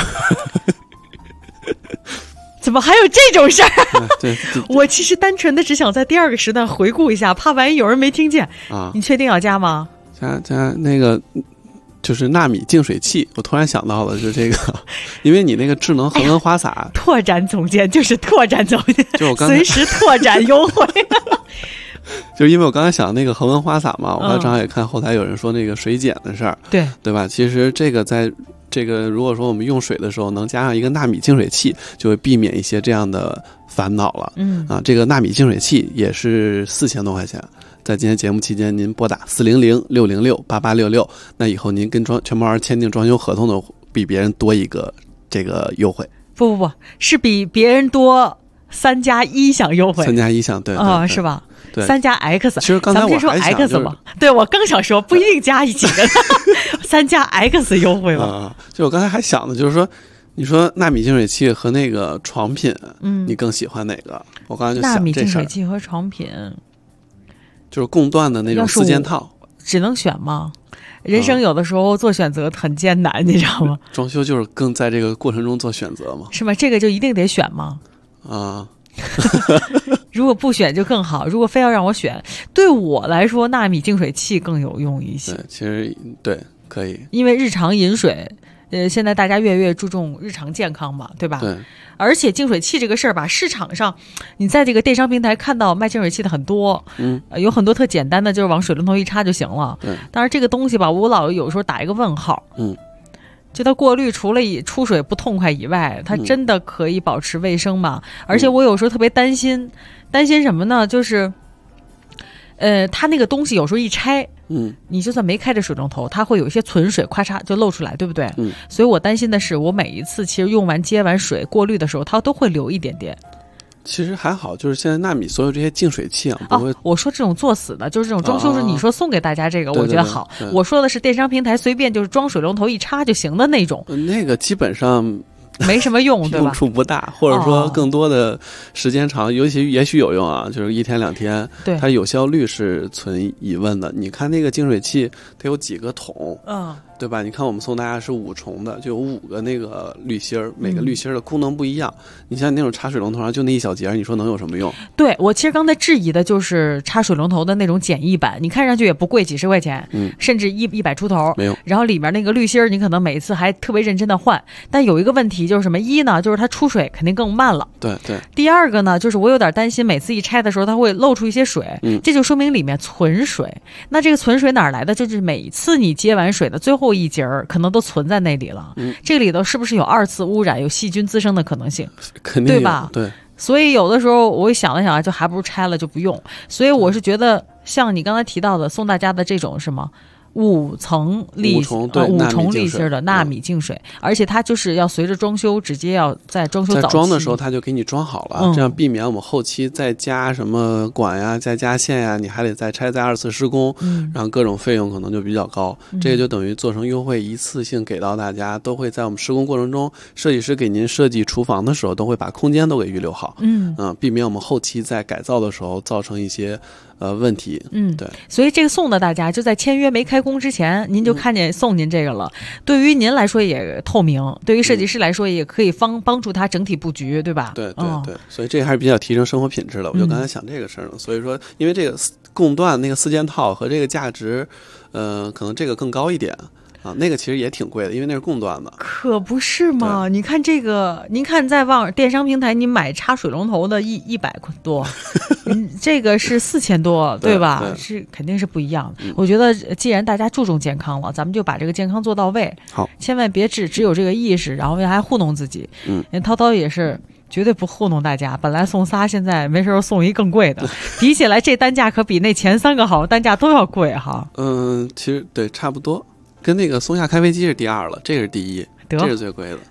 怎么还有这种事儿？ 对， 我其实单纯的只想在第二个时段回顾一下，怕万一有人没听见啊。你确定要加吗？ 加那个就是纳米净水器，我突然想到了，就是这个，因为你那个智能恒温花洒， 拓展总监就是拓展总监， 就我刚才随时拓展优惠。 就是因为我刚才想那个恒温花洒嘛，我刚才正好也看后台有人说那个水碱的事儿，对吧？其实这个在这个如果说我们用水的时候能加上一个纳米净水器，就会避免一些这样的烦恼了。这个纳米净水器也是4000多块钱。在今天节目期间，您拨打400-606-8866，那以后您跟全包园签订装修合同的，比别人多一个这个优惠。 不，是比别人多3+1项优惠。 3+1项，对是吧？ 对 ，3+X。 其实刚才我还想 ，X 嘛，对，我刚想说不一定加一起的，3+X 优惠嘛。 就我刚才还想的就是说，你说纳米净水器和那个床品，你更喜欢哪个？我刚才就想这事儿。 纳米净水器和床品。 就是共断的那种4件套， 只能选吗？人生有的时候做选择很艰难，你知道吗？ 装修就是更在这个过程中做选择嘛， 是吗？这个就一定得选吗？如果不选就更好。如果非要让我选，对我来说纳米净水器更有用一些。 对，其实对可以， 因为日常饮水，现在大家越来越注重日常健康嘛，对吧？ 对。 而且净水器这个事儿吧，市场上你在这个电商平台看到卖净水器的很多，有很多特简单的，就是往水龙头一插就行了。 对。 但是这个东西吧，我老有时候打一个问号。就它过滤除了出水不痛快以外，它真的可以保持卫生吗？而且我有时候特别担心什么呢？就是它那个东西有时候一拆，你就算没开着水龙头，它会有一些存水，咔嚓就漏出来，对不对？所以我担心的是，我每一次其实用完接完水过滤的时候，它都会留一点点。 其实还好，就是现在纳米所有这些净水器啊，不会。 我说这种作死的，就是这种装修是你说送给大家这个，我觉得好。我说的是电商平台随便就是装水龙头一插就行的那种。 那个基本上没什么用，对吧？ 用处不大，或者说更多的时间长，尤其也许有用啊，就是1天2天，它有效率是存疑问的。你看那个净水器，它有几个桶， 对吧？你看我们送大家是5重的，就有5个那个滤芯儿，每个滤芯儿的功能不一样。你像那种插水龙头上就那一小节，你说能有什么用？ 对，我其实刚才质疑的就是插水龙头的那种简易版，你看上去也不贵，几十块钱，甚至100出头， 没有。 然后里面那个滤芯儿，你可能每次还特别认真的换，但有一个问题就是什么？一呢，就是它出水肯定更慢了。 对对。 第二个呢，就是我有点担心，每次一拆的时候它会漏出一些水，这就说明里面存水。那这个存水哪儿来的？就是每次你接完水的最后一节可能都存在那里了，这里头是不是有2次污染、有细菌滋生的可能性？ 肯定有， 对吧？ 对。 所以有的时候我想了想，就还不如拆了就不用。所以我是觉得，像你刚才提到的，送大家的这种什么5重滤芯的纳米净水，而且它就是要随着装修直接要在装修早期在装的时候它就给你装好了，这样避免我们后期再加什么管呀、再加线呀，你还得再拆再2次施工，然后各种费用可能就比较高。这个就等于做成优惠，一次性给到大家，都会在我们施工过程中，设计师给您设计厨房的时候，都会把空间都给预留好，避免我们后期在改造的时候造成一些问题。对。 所以这个送的大家就在签约没开工之前，您就看见送您这个了。对于您来说也透明，对于设计师来说也可以帮助他整体布局，对吧？ 对对对。所以这个还是比较提升生活品质的。我就刚才想这个事儿呢，所以说因为这个供断那个4件套和这个价值，可能这个更高一点。那个其实也挺贵的，因为那是供断的。 可不是嘛？你看这个，您看在电商平台，你买插水龙头的100多，这个是4000多，对吧？是肯定是不一样的。我觉得既然大家注重健康了，咱们就把这个健康做到位。 好， 千万别只有这个意识，然后还糊弄自己。涛涛也是。绝对不糊弄大家，本来送仨，现在没事送一更贵的，比起来这单价可比那前3个好，单价都要贵哈。 其实对，差不多，跟那个松下开飞机是第2了，这是第1，这是最贵的。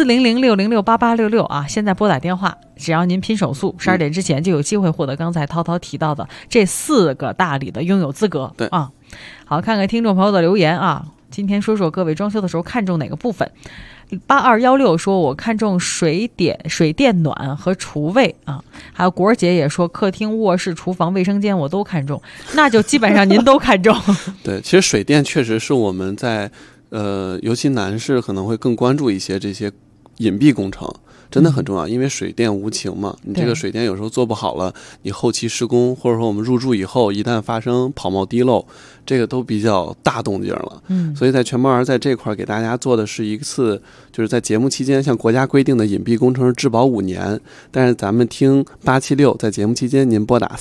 400-606-8866啊！现在拨打电话，只要您拼手速，12点之前就有机会获得刚才涛涛提到的这4个大礼的拥有资格。 对啊，好，看看听众朋友的留言啊。今天说说各位装修的时候看重哪个部分？8216说我看重水电暖和厨卫啊，还有果儿姐也说客厅、卧室、厨房、卫生间我都看重，那就基本上您都看重。 对，其实水电确实是我们在尤其男士可能会更关注一些这些隐蔽工程。真的很重要，因为水电无情嘛，你这个水电有时候做不好了，你后期施工或者说我们入住以后，一旦发生跑冒滴漏，这个都比较大动静了。所以在全包园在这块给大家做的是一次，就是在节目期间像国家规定的隐蔽工程是质保5年，但是咱们听876在节目期间您拨打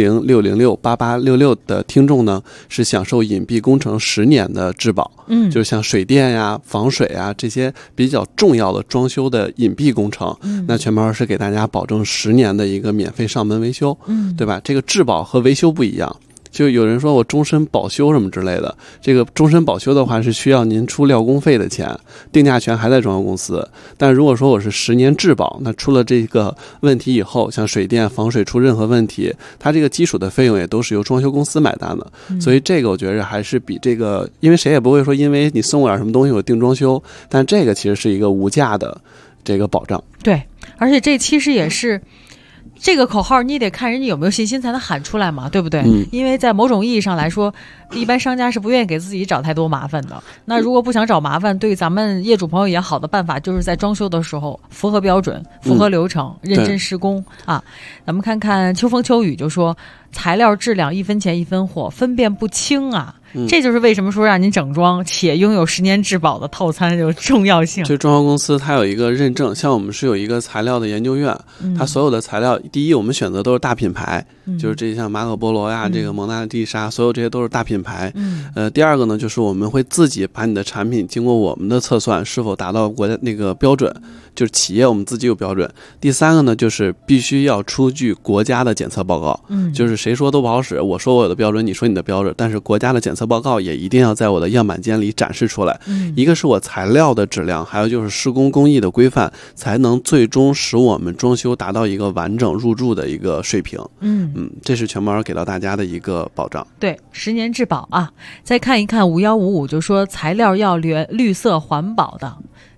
400-606-8866的听众呢，是享受隐蔽工程10年的质保。就是像水电呀、防水啊这些比较重要的装修的隐蔽工程。那全包是给大家保证10年的一个免费上门维修，对吧？这个质保和维修不一样，就有人说我终身保修什么之类的，这个终身保修的话是需要您出料工费的钱，定价权还在装修公司。但如果说我是10年质保，那出了这个问题以后，像水电防水出任何问题，它这个基础的费用也都是由装修公司买单的。所以这个我觉得还是比这个，因为谁也不会说因为你送我点什么东西我定装修，但这个其实是一个无价的这个保障。 对，而且这其实也是这个口号，你得看人家有没有信心才能喊出来嘛，对不对？因为在某种意义上来说，一般商家是不愿意给自己找太多麻烦的。那如果不想找麻烦，对咱们业主朋友也好的办法，就是在装修的时候符合标准、符合流程、认真施工啊。咱们看看秋风秋雨就说，材料质量1分钱1分货，分辨不清啊。这就是为什么说让您整装且拥有10年质保的套餐有重要性。 就装修公司它有一个认证，像我们是有一个材料的研究院，它所有的材料，第一我们选择都是大品牌，就是这像马可波罗呀、这个蒙娜丽莎，所有这些都是大品牌。第二个呢，就是我们会自己把你的产品经过我们的测算是否达到国家那个标准，就是企业我们自己有标准。第三个呢，就是必须要出具国家的检测报告，就是谁说都不好使，我说我有的标准，你说你的标准，但是国家的检测报告也一定要在我的样板间里展示出来。一个是我材料的质量，还有就是施工工艺的规范，才能最终使我们装修达到一个完整入住的一个水平。这是全包给到大家的一个保障。 对，10年质保啊。再看一看5155就说材料要绿色环保的。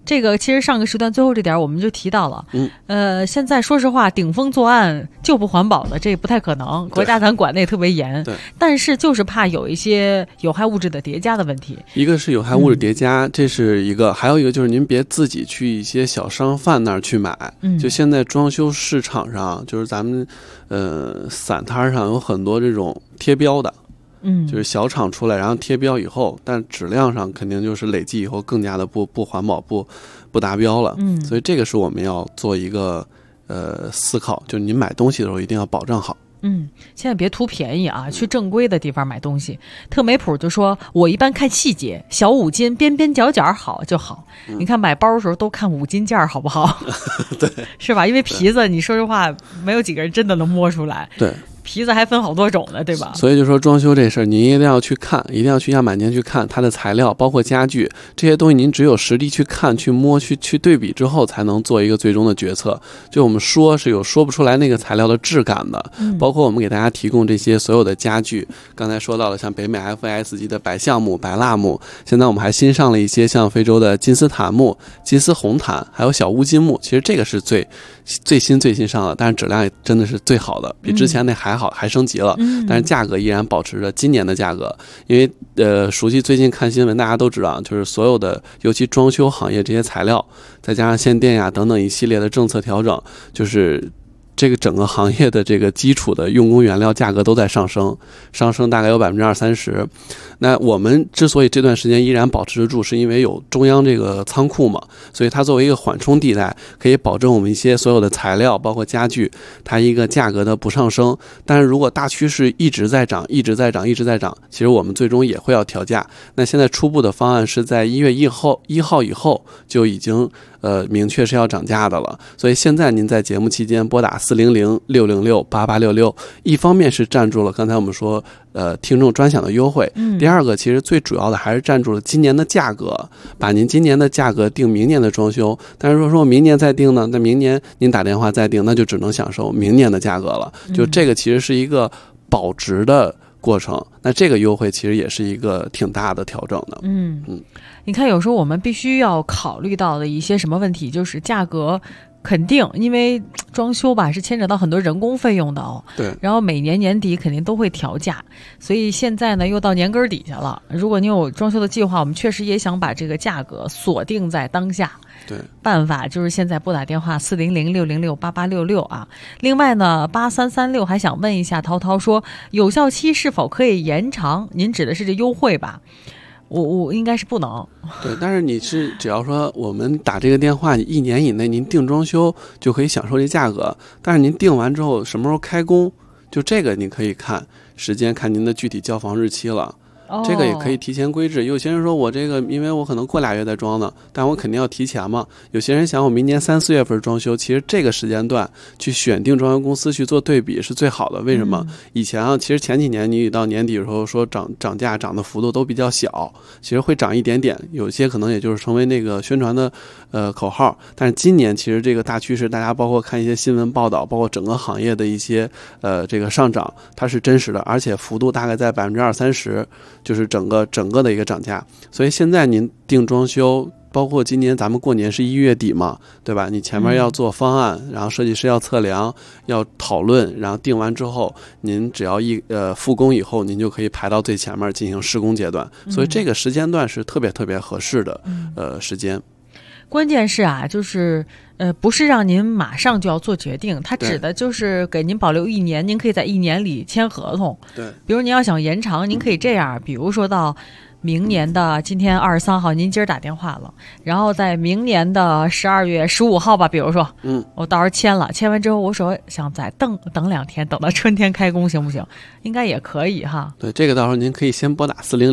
这个其实上个时段最后这点我们就提到了，现在说实话，顶风作案就不环保的，这不太可能，国家咱管的也特别严， 对， 但是就是怕有一些有害物质的叠加的问题。 一个是有害物质叠加，这是一个，还有一个就是您别自己去一些小商贩那儿去买，就现在装修市场上，就是咱们散摊上有很多这种贴标的。就是小厂出来，然后贴标以后，但质量上肯定就是累计以后更加的不环保、不达标了。所以这个是我们要做一个思考，就是您买东西的时候一定要保障好。 现在别图便宜啊，去正规的地方买东西。特美普就说，我一般看细节，小五金边边角角好就好。你看买包的时候都看五金件好不好？ 对， 是吧？因为皮子，你说实话，没有几个人真的能摸出来。 对。 皮子还分好多种的，对吧？ 所以就说装修这事儿，您一定要去看，一定要去样板间去看它的材料，包括家具这些东西，您只有实地去看、去摸、去对比之后，才能做一个最终的决策。就我们说是有说不出来那个材料的质感的，包括我们给大家提供这些所有的家具，刚才说到了像北美 FAS 级的白橡木、白蜡木，现在我们还新上了一些像非洲的金丝檀木、金丝红檀，还有小乌金木。其实这个是最新上的，但是质量也真的是最好的，比之前那还好，还升级了，但是价格依然保持着今年的价格。因为熟悉最近看新闻，大家都知道，就是所有的尤其装修行业这些材料，再加上限电呀等等一系列的政策调整，就是这个整个行业的这个基础的用工原料价格都在上升大概有20-30%。那我们之所以这段时间依然保持得住，是因为有中央这个仓库嘛，所以它作为一个缓冲地带，可以保证我们一些所有的材料包括家具它一个价格的不上升。但是如果大趋势一直在涨，其实我们最终也会要调价。那现在初步的方案是在1月1号以后就已经明确是要涨价的了。所以现在您在节目期间拨打400-606-8866，一方面是占住了刚才我们说听众专享的优惠，第二个其实最主要的还是占住了今年的价格，把您今年的价格定明年的装修。但是说明年再定呢，那明年您打电话再定，那就只能享受明年的价格了。就这个其实是一个保值的过程，那这个优惠其实也是一个挺大的调整的。 你看有时候我们必须要考虑到的一些什么问题，就是价格肯定，因为装修吧是牵扯到很多人工费用的哦。 对。 然后每年年底肯定都会调价，所以现在呢又到年根底下了。如果你有装修的计划，我们确实也想把这个价格锁定在当下。 对。 办法就是现在拨打电话400-606-8866啊。另外呢，8336还想问一下涛涛说，有效期是否可以延长？您指的是这优惠吧？我应该是不能。 对，但是你是只要说我们打这个电话，1年以内您定装修就可以享受这价格，但是您定完之后什么时候开工，就这个你可以看时间，看您的具体交房日期了。这个也可以提前规制。有些人说我这个因为我可能过2月再装呢，但我肯定要提前嘛。有些人想我明年3-4月份装修，其实这个时间段去选定装修公司去做对比是最好的。为什么？以前啊，其实前几年你到年底的时候说涨价涨的幅度都比较小，其实会涨一点点，有些可能也就是成为那个宣传的口号。但是今年其实这个大趋势，大家包括看一些新闻报道，包括整个行业的一些这个上涨，它是真实的，而且幅度大概在20-30%。就是整个的一个涨价。所以现在您定装修，包括今年咱们过年是1月底嘛，对吧？你前面要做方案，然后设计师要测量，要讨论，然后定完之后，您只要复工以后，您就可以排到最前面进行施工阶段。所以这个时间段是特别特别合适的时间。 关键是啊，就是不是让您马上就要做决定，它指的就是给您保留1年，您可以在1年里签合同。 对， 比如您要想延长，您可以这样，比如说到明年的今天23号，您今儿打电话了，然后在明年的12月15号吧，比如说，我到时候签完之后，我说想再等2天，等到春天开工行不行？应该也可以哈。 对，这个到时候您可以先拨打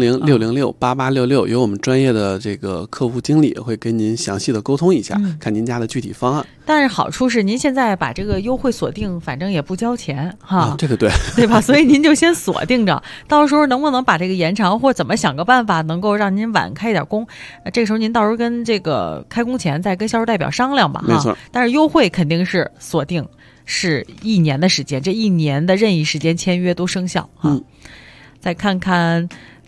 400-606-8866，由我们专业的这个客户经理会跟您详细的沟通一下，看您家的具体方案。 但是好处是您现在把这个优惠锁定，反正也不交钱哈， 这个对吧？所以您就先锁定着，到时候能不能把这个延长，或怎么想个办法能够让您晚开一点工，这个时候您到时候跟这个开工前再跟销售代表商量吧。 没错。 但是优惠肯定是锁定是1年的时间，这1年的任意时间签约都生效哈。 再看看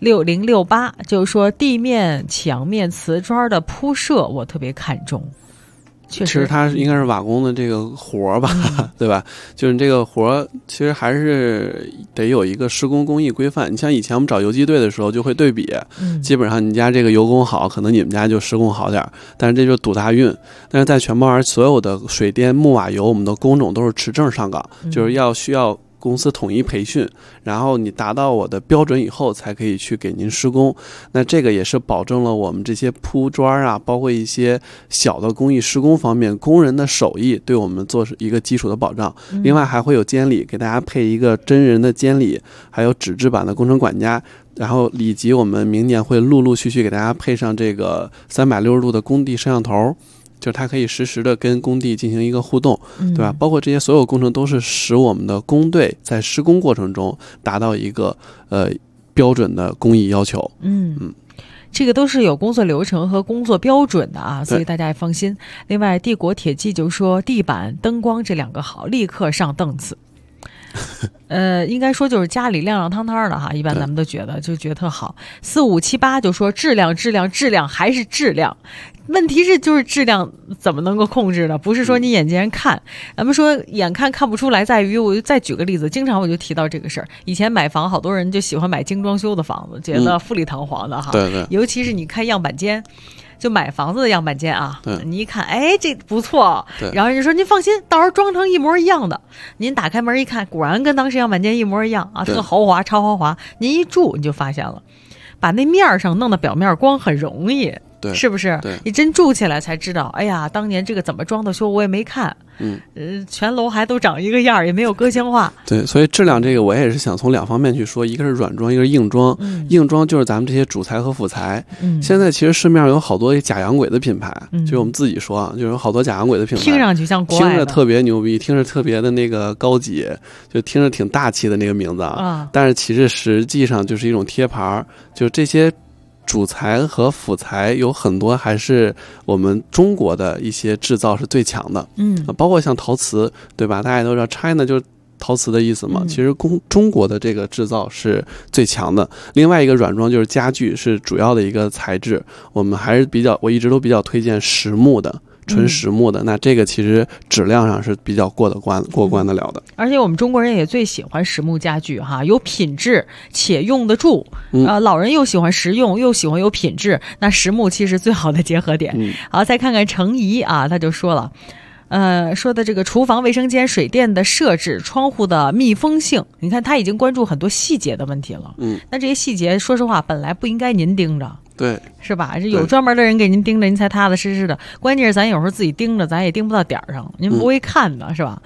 6068，就是说地面墙面瓷砖的铺设我特别看重。 其实它应该是瓦工的这个活吧，对吧？就是这个活其实还是得有一个施工工艺规范。你像以前我们找游击队的时候就会对比，基本上你家这个油工好，可能你们家就施工好点，但是这就赌大运。但是在全包园所有的水电木瓦油，我们的工种都是持证上岗，就是需要公司统一培训，然后你达到我的标准以后才可以去给您施工。那这个也是保证了我们这些铺砖啊，包括一些小的工艺施工方面工人的手艺对我们做一个基础的保障。另外还会有监理，给大家配一个真人的监理，还有纸质版的工程管家，然后以及我们明年会陆陆续续给大家配上这个360度的工地摄像头，就是它可以实时的跟工地进行一个互动，对吧？包括这些所有工程都是使我们的工队在施工过程中达到一个标准的工艺要求。 这个都是有工作流程和工作标准的啊，所以大家也放心。另外，帝国铁骑就说地板、灯光这2个好，立刻上档次。应该说就是家里亮亮堂堂的哈，一般咱们都觉得特好。4578就说质量还是质量，问题是就是质量怎么能够控制呢？不是说你眼前看，咱们说眼看不出来，在于我再举个例子，经常我就提到这个事儿。以前买房，好多人就喜欢买精装修的房子，觉得富丽堂皇的哈。 对， 尤其是你看样板间。就买房子的样板间啊，你一看，哎，这不错，然后人家说您放心，到时候装成一模一样的。您打开门一看，果然跟当时样板间一模一样啊，特豪华，超豪华。您一住你就发现了，把那面上弄到表面光很容易，是不是？你真住起来才知道，哎呀，当年这个怎么装的修我也没看。全楼还都长一个样，也没有个性化。 对，所以质量这个我也是想从2方面去说，一个是软装，一个是硬装。硬装就是咱们这些主材和辅材。现在其实市面上有好多假洋鬼的品牌，就是我们自己说啊，就有好多假洋鬼的品牌， 听上去像国外的， 听着特别牛逼，听着特别的那个高级，就听着挺大气的那个名字啊。但是其实实际上就是一种贴牌，就是这些主材和辅材有很多还是我们中国的一些制造是最强的，包括像陶瓷，对吧？大家都知道 China 就是陶瓷的意思嘛，其实中国的这个制造是最强的。另外一个软装就是家具是主要的一个材质，我们还是我一直都比较推荐实木的。纯实木的，那这个其实质量上是比较过关得了的。 而且我们中国人也最喜欢实木家具哈，有品质且用得住。老人又喜欢实用，又喜欢有品质，那实木其实最好的结合点。好，再看看程怡啊，他就说了。说的这个厨房卫生间水电的设置，窗户的密封性，你看他已经关注很多细节的问题了。那这些细节说实话本来不应该您盯着， 对， 是吧？这有专门的人给您盯着，您才踏踏实实的。关键是咱有时候自己盯着，咱也盯不到点儿上，您不会看的，是吧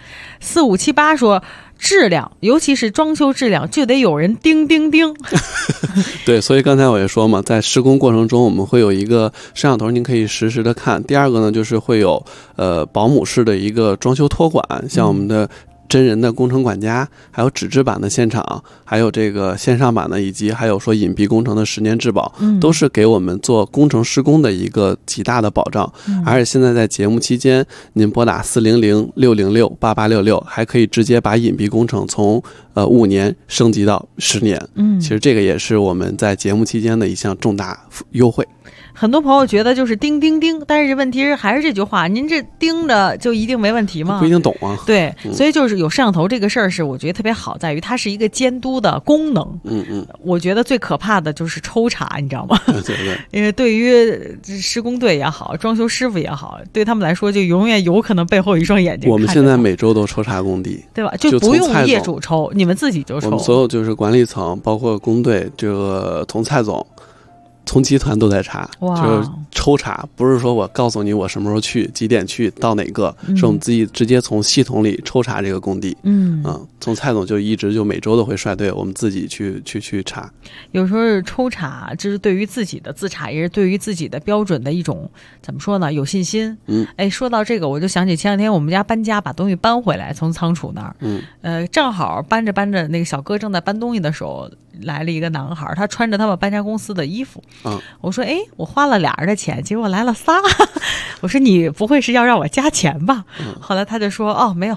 ？4578说质量，尤其是装修质量，就得有人盯。 对，所以刚才我也说嘛，在施工过程中，我们会有一个摄像头，您可以实时的看。第二个呢，就是会有保姆式的一个装修托管，像我们的真人的工程管家，还有纸质版的现场，还有这个线上版的，以及还有说隐蔽工程的10年质保，都是给我们做工程施工的一个极大的保障。而且现在在节目期间，您拨打400-606-8866，还可以直接把隐蔽工程从5年升级到10年。其实这个也是我们在节目期间的一项重大优惠。 很多朋友觉得就是叮叮叮，但是问题是还是这句话，您这盯着就一定没问题吗？ 不一定懂啊。 对，所以就是有摄像头这个事儿是我觉得特别好，在于它是一个监督的功能。我觉得最可怕的就是抽查，你知道吗？ 对。 因为对于施工队也好，装修师傅也好，对他们来说就永远有可能背后一双眼睛。 我们现在每周都抽查工地， 对吧？就不用业主抽，你们自己就抽。 我们所有就是管理层，包括工队，这个从蔡总。从集团都在查，就是抽查，不是说我告诉你我什么时候去，几点去，到哪个，是我们自己直接从系统里抽查这个工地。从蔡总就一直就每周都会率队，我们自己去查。 有时候是抽查，这是对于自己的自查，也是对于自己的标准的一种怎么说呢？有信心。说到这个，我就想起前两天我们家搬家，把东西搬回来，从仓储那儿。正好搬着那个小哥正在搬东西的时候，来了一个男孩，他穿着他们搬家公司的衣服。我说我花了俩人的钱，结果来了仨。我说你不会是要让我加钱吧？后来他就说没有，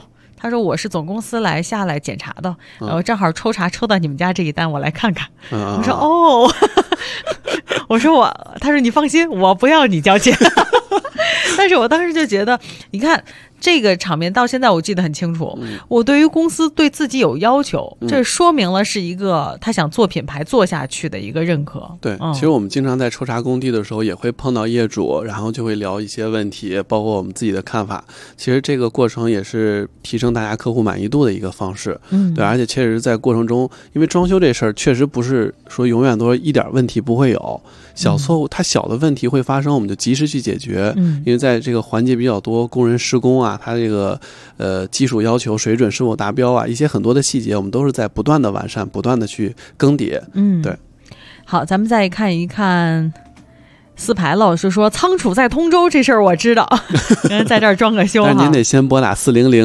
他说我是总公司下来检查的，正好抽查抽到你们家这一单，我来看看。我说哦，我说他说你放心，我不要你交钱。但是我当时就觉得，你看这个场面到现在我记得很清楚，我对于公司对自己有要求，这说明了是一个他想做品牌做下去的一个认可。 对，其实我们经常在抽查工地的时候也会碰到业主，然后就会聊一些问题，包括我们自己的看法。其实这个过程也是提升大家客户满意度的一个方式。对，而且确实在过程中，因为装修这事儿确实不是说永远都一点问题不会有，小错误它小的问题会发生，我们就及时去解决。因为在这个环节比较多，工人施工啊，它这个技术要求水准是否达标啊，一些很多的细节我们都是在不断的完善，不断的去更迭。对。 好，咱们再看一看四排老师说仓储在通州这事儿我知道，在这儿装个修。 但您得先拨打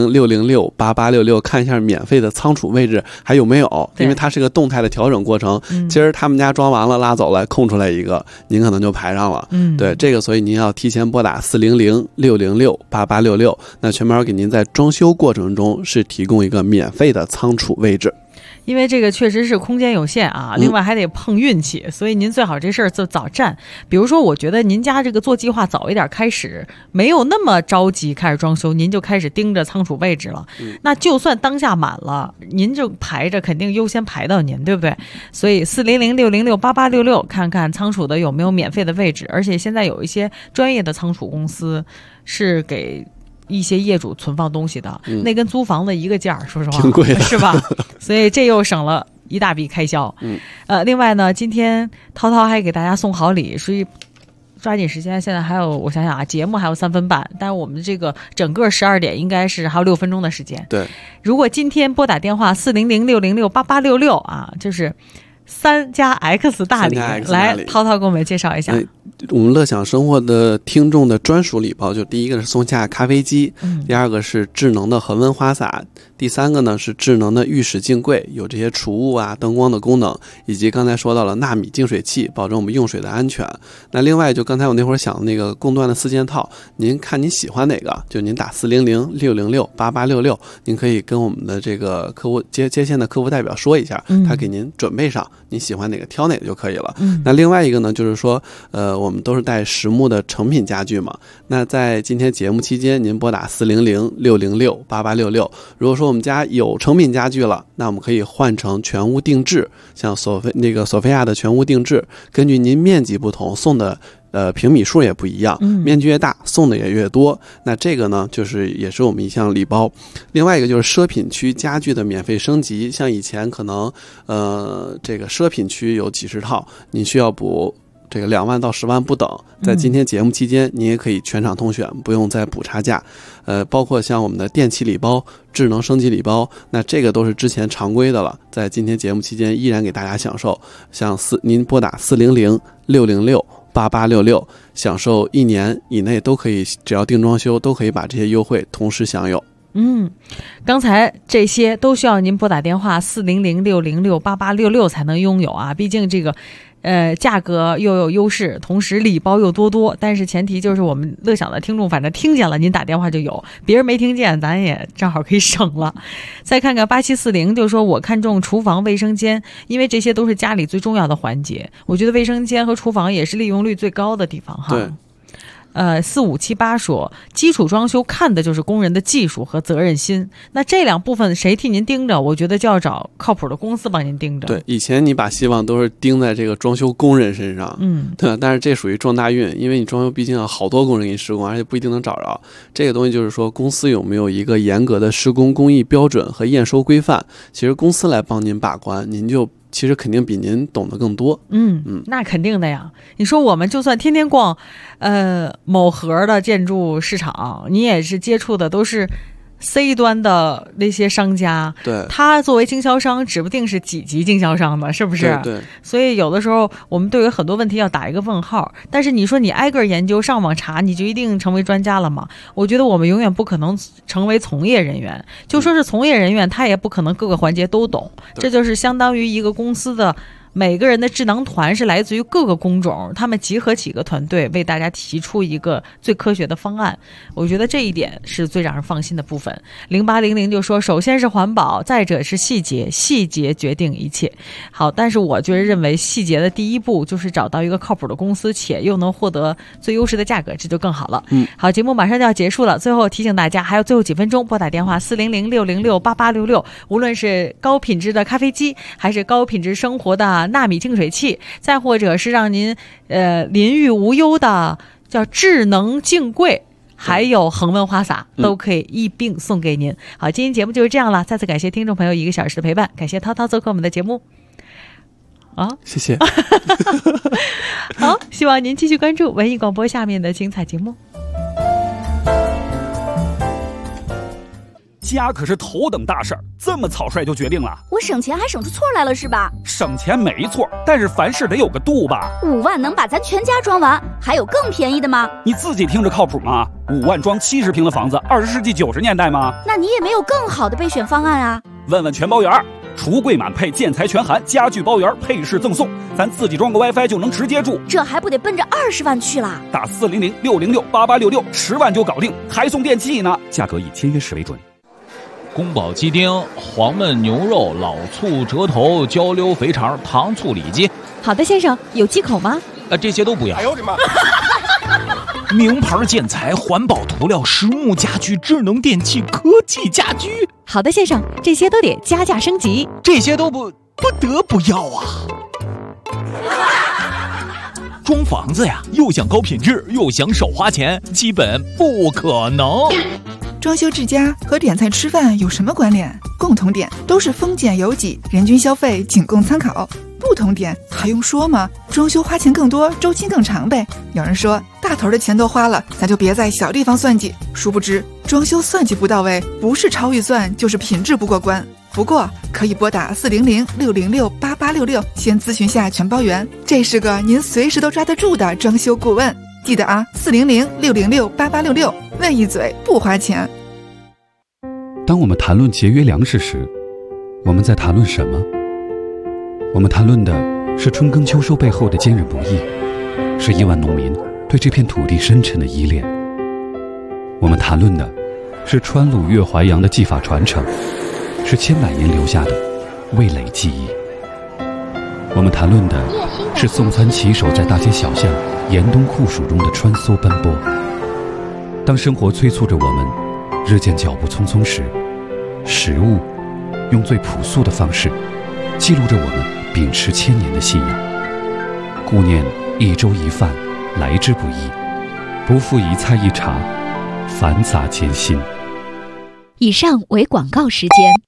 400-606-8866看一下免费的仓储位置还有没有，因为它是个动态的调整过程。今儿他们家装完了拉走了，空出来一个，您可能就排上了。对，这个所以您要提前拨打400-606-8866，那全毛给您在装修过程中是提供一个免费的仓储位置。 因为这个确实是空间有限啊，另外还得碰运气，所以您最好这事儿就早占。比如说我觉得您家这个做计划早一点开始，没有那么着急开始装修，您就开始盯着仓储位置了，那就算当下满了，您就排着肯定优先排到您，对不对？所以400-606-8866看看仓储的有没有免费的位置，而且现在有一些专业的仓储公司是给一些业主存放东西的，那跟租房的一个价，说实话挺贵的， 是吧？所以这又省了一大笔开销。另外呢，今天涛涛还给大家送好礼，所以抓紧时间。现在还有，我想想啊，节目还有3分半，但是我们这个整个12点应该是还有6分钟的时间。 对， 如果今天拨打电话400-606-8866啊，就是3+X 大礼，来涛涛给我们介绍一下。 我们乐享生活的听众的专属礼包，就第一个是松下咖啡机，第二个是智能的恒温花洒，第三个呢是智能的浴室净柜，有这些储物啊、灯光的功能，以及刚才说到了纳米净水器，保证我们用水的安全。那另外就刚才我那会儿想的那个供断的4件套，您看您喜欢哪个，就您打400-606-8866，您可以跟我们的这个客户接线的客服代表说一下，他给您准备上，您喜欢哪个挑哪个就可以了。那另外一个呢，就是说我们都是带实木的成品家具嘛，那在今天节目期间您拨打400-606-8866，如果说我们家有成品家具了，那我们可以换成全屋定制，像索菲亚的全屋定制，根据您面积不同送的平米数也不一样，面积越大送的也越多。那这个呢，就是也是我们一项礼包。另外一个就是奢品区家具的免费升级，像以前可能这个奢品区有几十套，你需要补这个2万到10万不等，在今天节目期间你也可以全场通选，不用再补差价。包括像我们的电器礼包、智能升级礼包，那这个都是之前常规的了，在今天节目期间依然给大家享受。像您拨打400-606-8866，享受1年以内都可以，只要定装修都可以把这些优惠同时享有。 刚才这些都需要您拨打电话400-606-8866才能拥有啊，毕竟这个价格又有优势，同时礼包又多，但是前提就是我们乐享的听众反正听见了您打电话就有，别人没听见咱也正好可以省了。再看看8740，就说我看中厨房卫生间，因为这些都是家里最重要的环节，我觉得卫生间和厨房也是利用率最高的地方哈。 对。 4578说基础装修看的就是工人的技术和责任心，那这2部分谁替您盯着，我觉得就要找靠谱的公司帮您盯着。 对，以前你把希望都是盯在这个装修工人身上，对吧？但是这属于撞大运，因为你装修毕竟要好多工人给你施工，而且不一定能找着。这个东西就是说公司有没有一个严格的施工工艺标准和验收规范，其实公司来帮您把关，您就其实肯定比您懂得更多。 那肯定的呀。你说我们就算天天逛某盒的建筑市场，你也是接触的都是 C 端的那些商家， 对， 他作为经销商指不定是几级经销商的，是不是？ 对。 所以有的时候我们对于很多问题要打一个问号，但是你说你挨个研究上网查，你就一定成为专家了吗？我觉得我们永远不可能成为从业人员，就说是从业人员他也不可能各个环节都懂，这就是相当于一个公司的每个人的智囊团是来自于各个工种，他们集合起一个团队，为大家提出一个最科学的方案。我觉得这一点是最让人放心的部分。0800就说，首先是环保，再者是细节，细节决定一切。好，但是我认为细节的第一步就是找到一个靠谱的公司，且又能获得最优势的价格，这就更好了。好，节目马上就要结束了，最后提醒大家还有最后几分钟，拨打电话400-606-8866，无论是高品质的咖啡机，还是高品质生活的纳米净水器，再或者是让您淋浴无忧的叫智能净柜，还有恒温花洒，都可以一并送给您。好，今天节目就是这样了，再次感谢听众朋友1个小时的陪伴，感谢涛涛做客我们的节目谢谢好，希望您继续关注文艺广播下面的精彩节目。 家可是头等大事儿，这么草率就决定了？ 我省钱还省出错来了是吧？ 省钱没错，但是凡事得有个度吧。 5万能把咱全家装完，还有更便宜的吗？ 你自己听着靠谱吗？5万装70平的房子，20世纪90年代吗？ 那你也没有更好的备选方案啊？ 问问全包圆，橱柜满配，建材全含，家具包圆，配饰赠送，咱自己装个 WiFi 就能直接住， 这还不得奔着20万去了？ 打400-606-8866，10万就搞定，还送电器呢，价格以签约时为准。 宫保鸡丁、黄焖牛肉、老醋折头、焦溜肥肠、糖醋里脊。 好的，先生，有忌口吗？ 这些都不要。 哎呦我的妈！ 名牌建材、环保涂料、实木家具、智能电器、科技家居。 好的，先生，这些都得加价升级。 这些都不得不要啊！装房子呀，又想高品质，又想少花钱，基本不可能。 装修之家和点菜吃饭有什么关联？共同点都是丰俭由己，人均消费仅供参考。不同点还用说吗？装修花钱更多，周期更长呗。有人说大头的钱都花了，咱就别在小地方算计。殊不知装修算计不到位，不是超预算就是品质不过关。不过可以拨打400-606-8866，先咨询下全包圆，这是个您随时都抓得住的装修顾问。记得啊，400-606-8866，问一嘴不花钱。 当我们谈论节约粮食时，我们在谈论什么？我们谈论的是春耕秋收背后的坚韧不易，是亿万农民对这片土地深沉的依恋。我们谈论的是川鲁粤淮扬的技法传承，是千百年留下的味蕾记忆。我们谈论的是送餐骑手在大街小巷严冬酷暑中的穿梭奔波。当生活催促着我们日渐脚步匆匆时，食物用最朴素的方式记录着我们秉持1000年的信仰。顾念一粥一饭来之不易，不负一菜一茶繁杂艰辛。 以上为广告时间。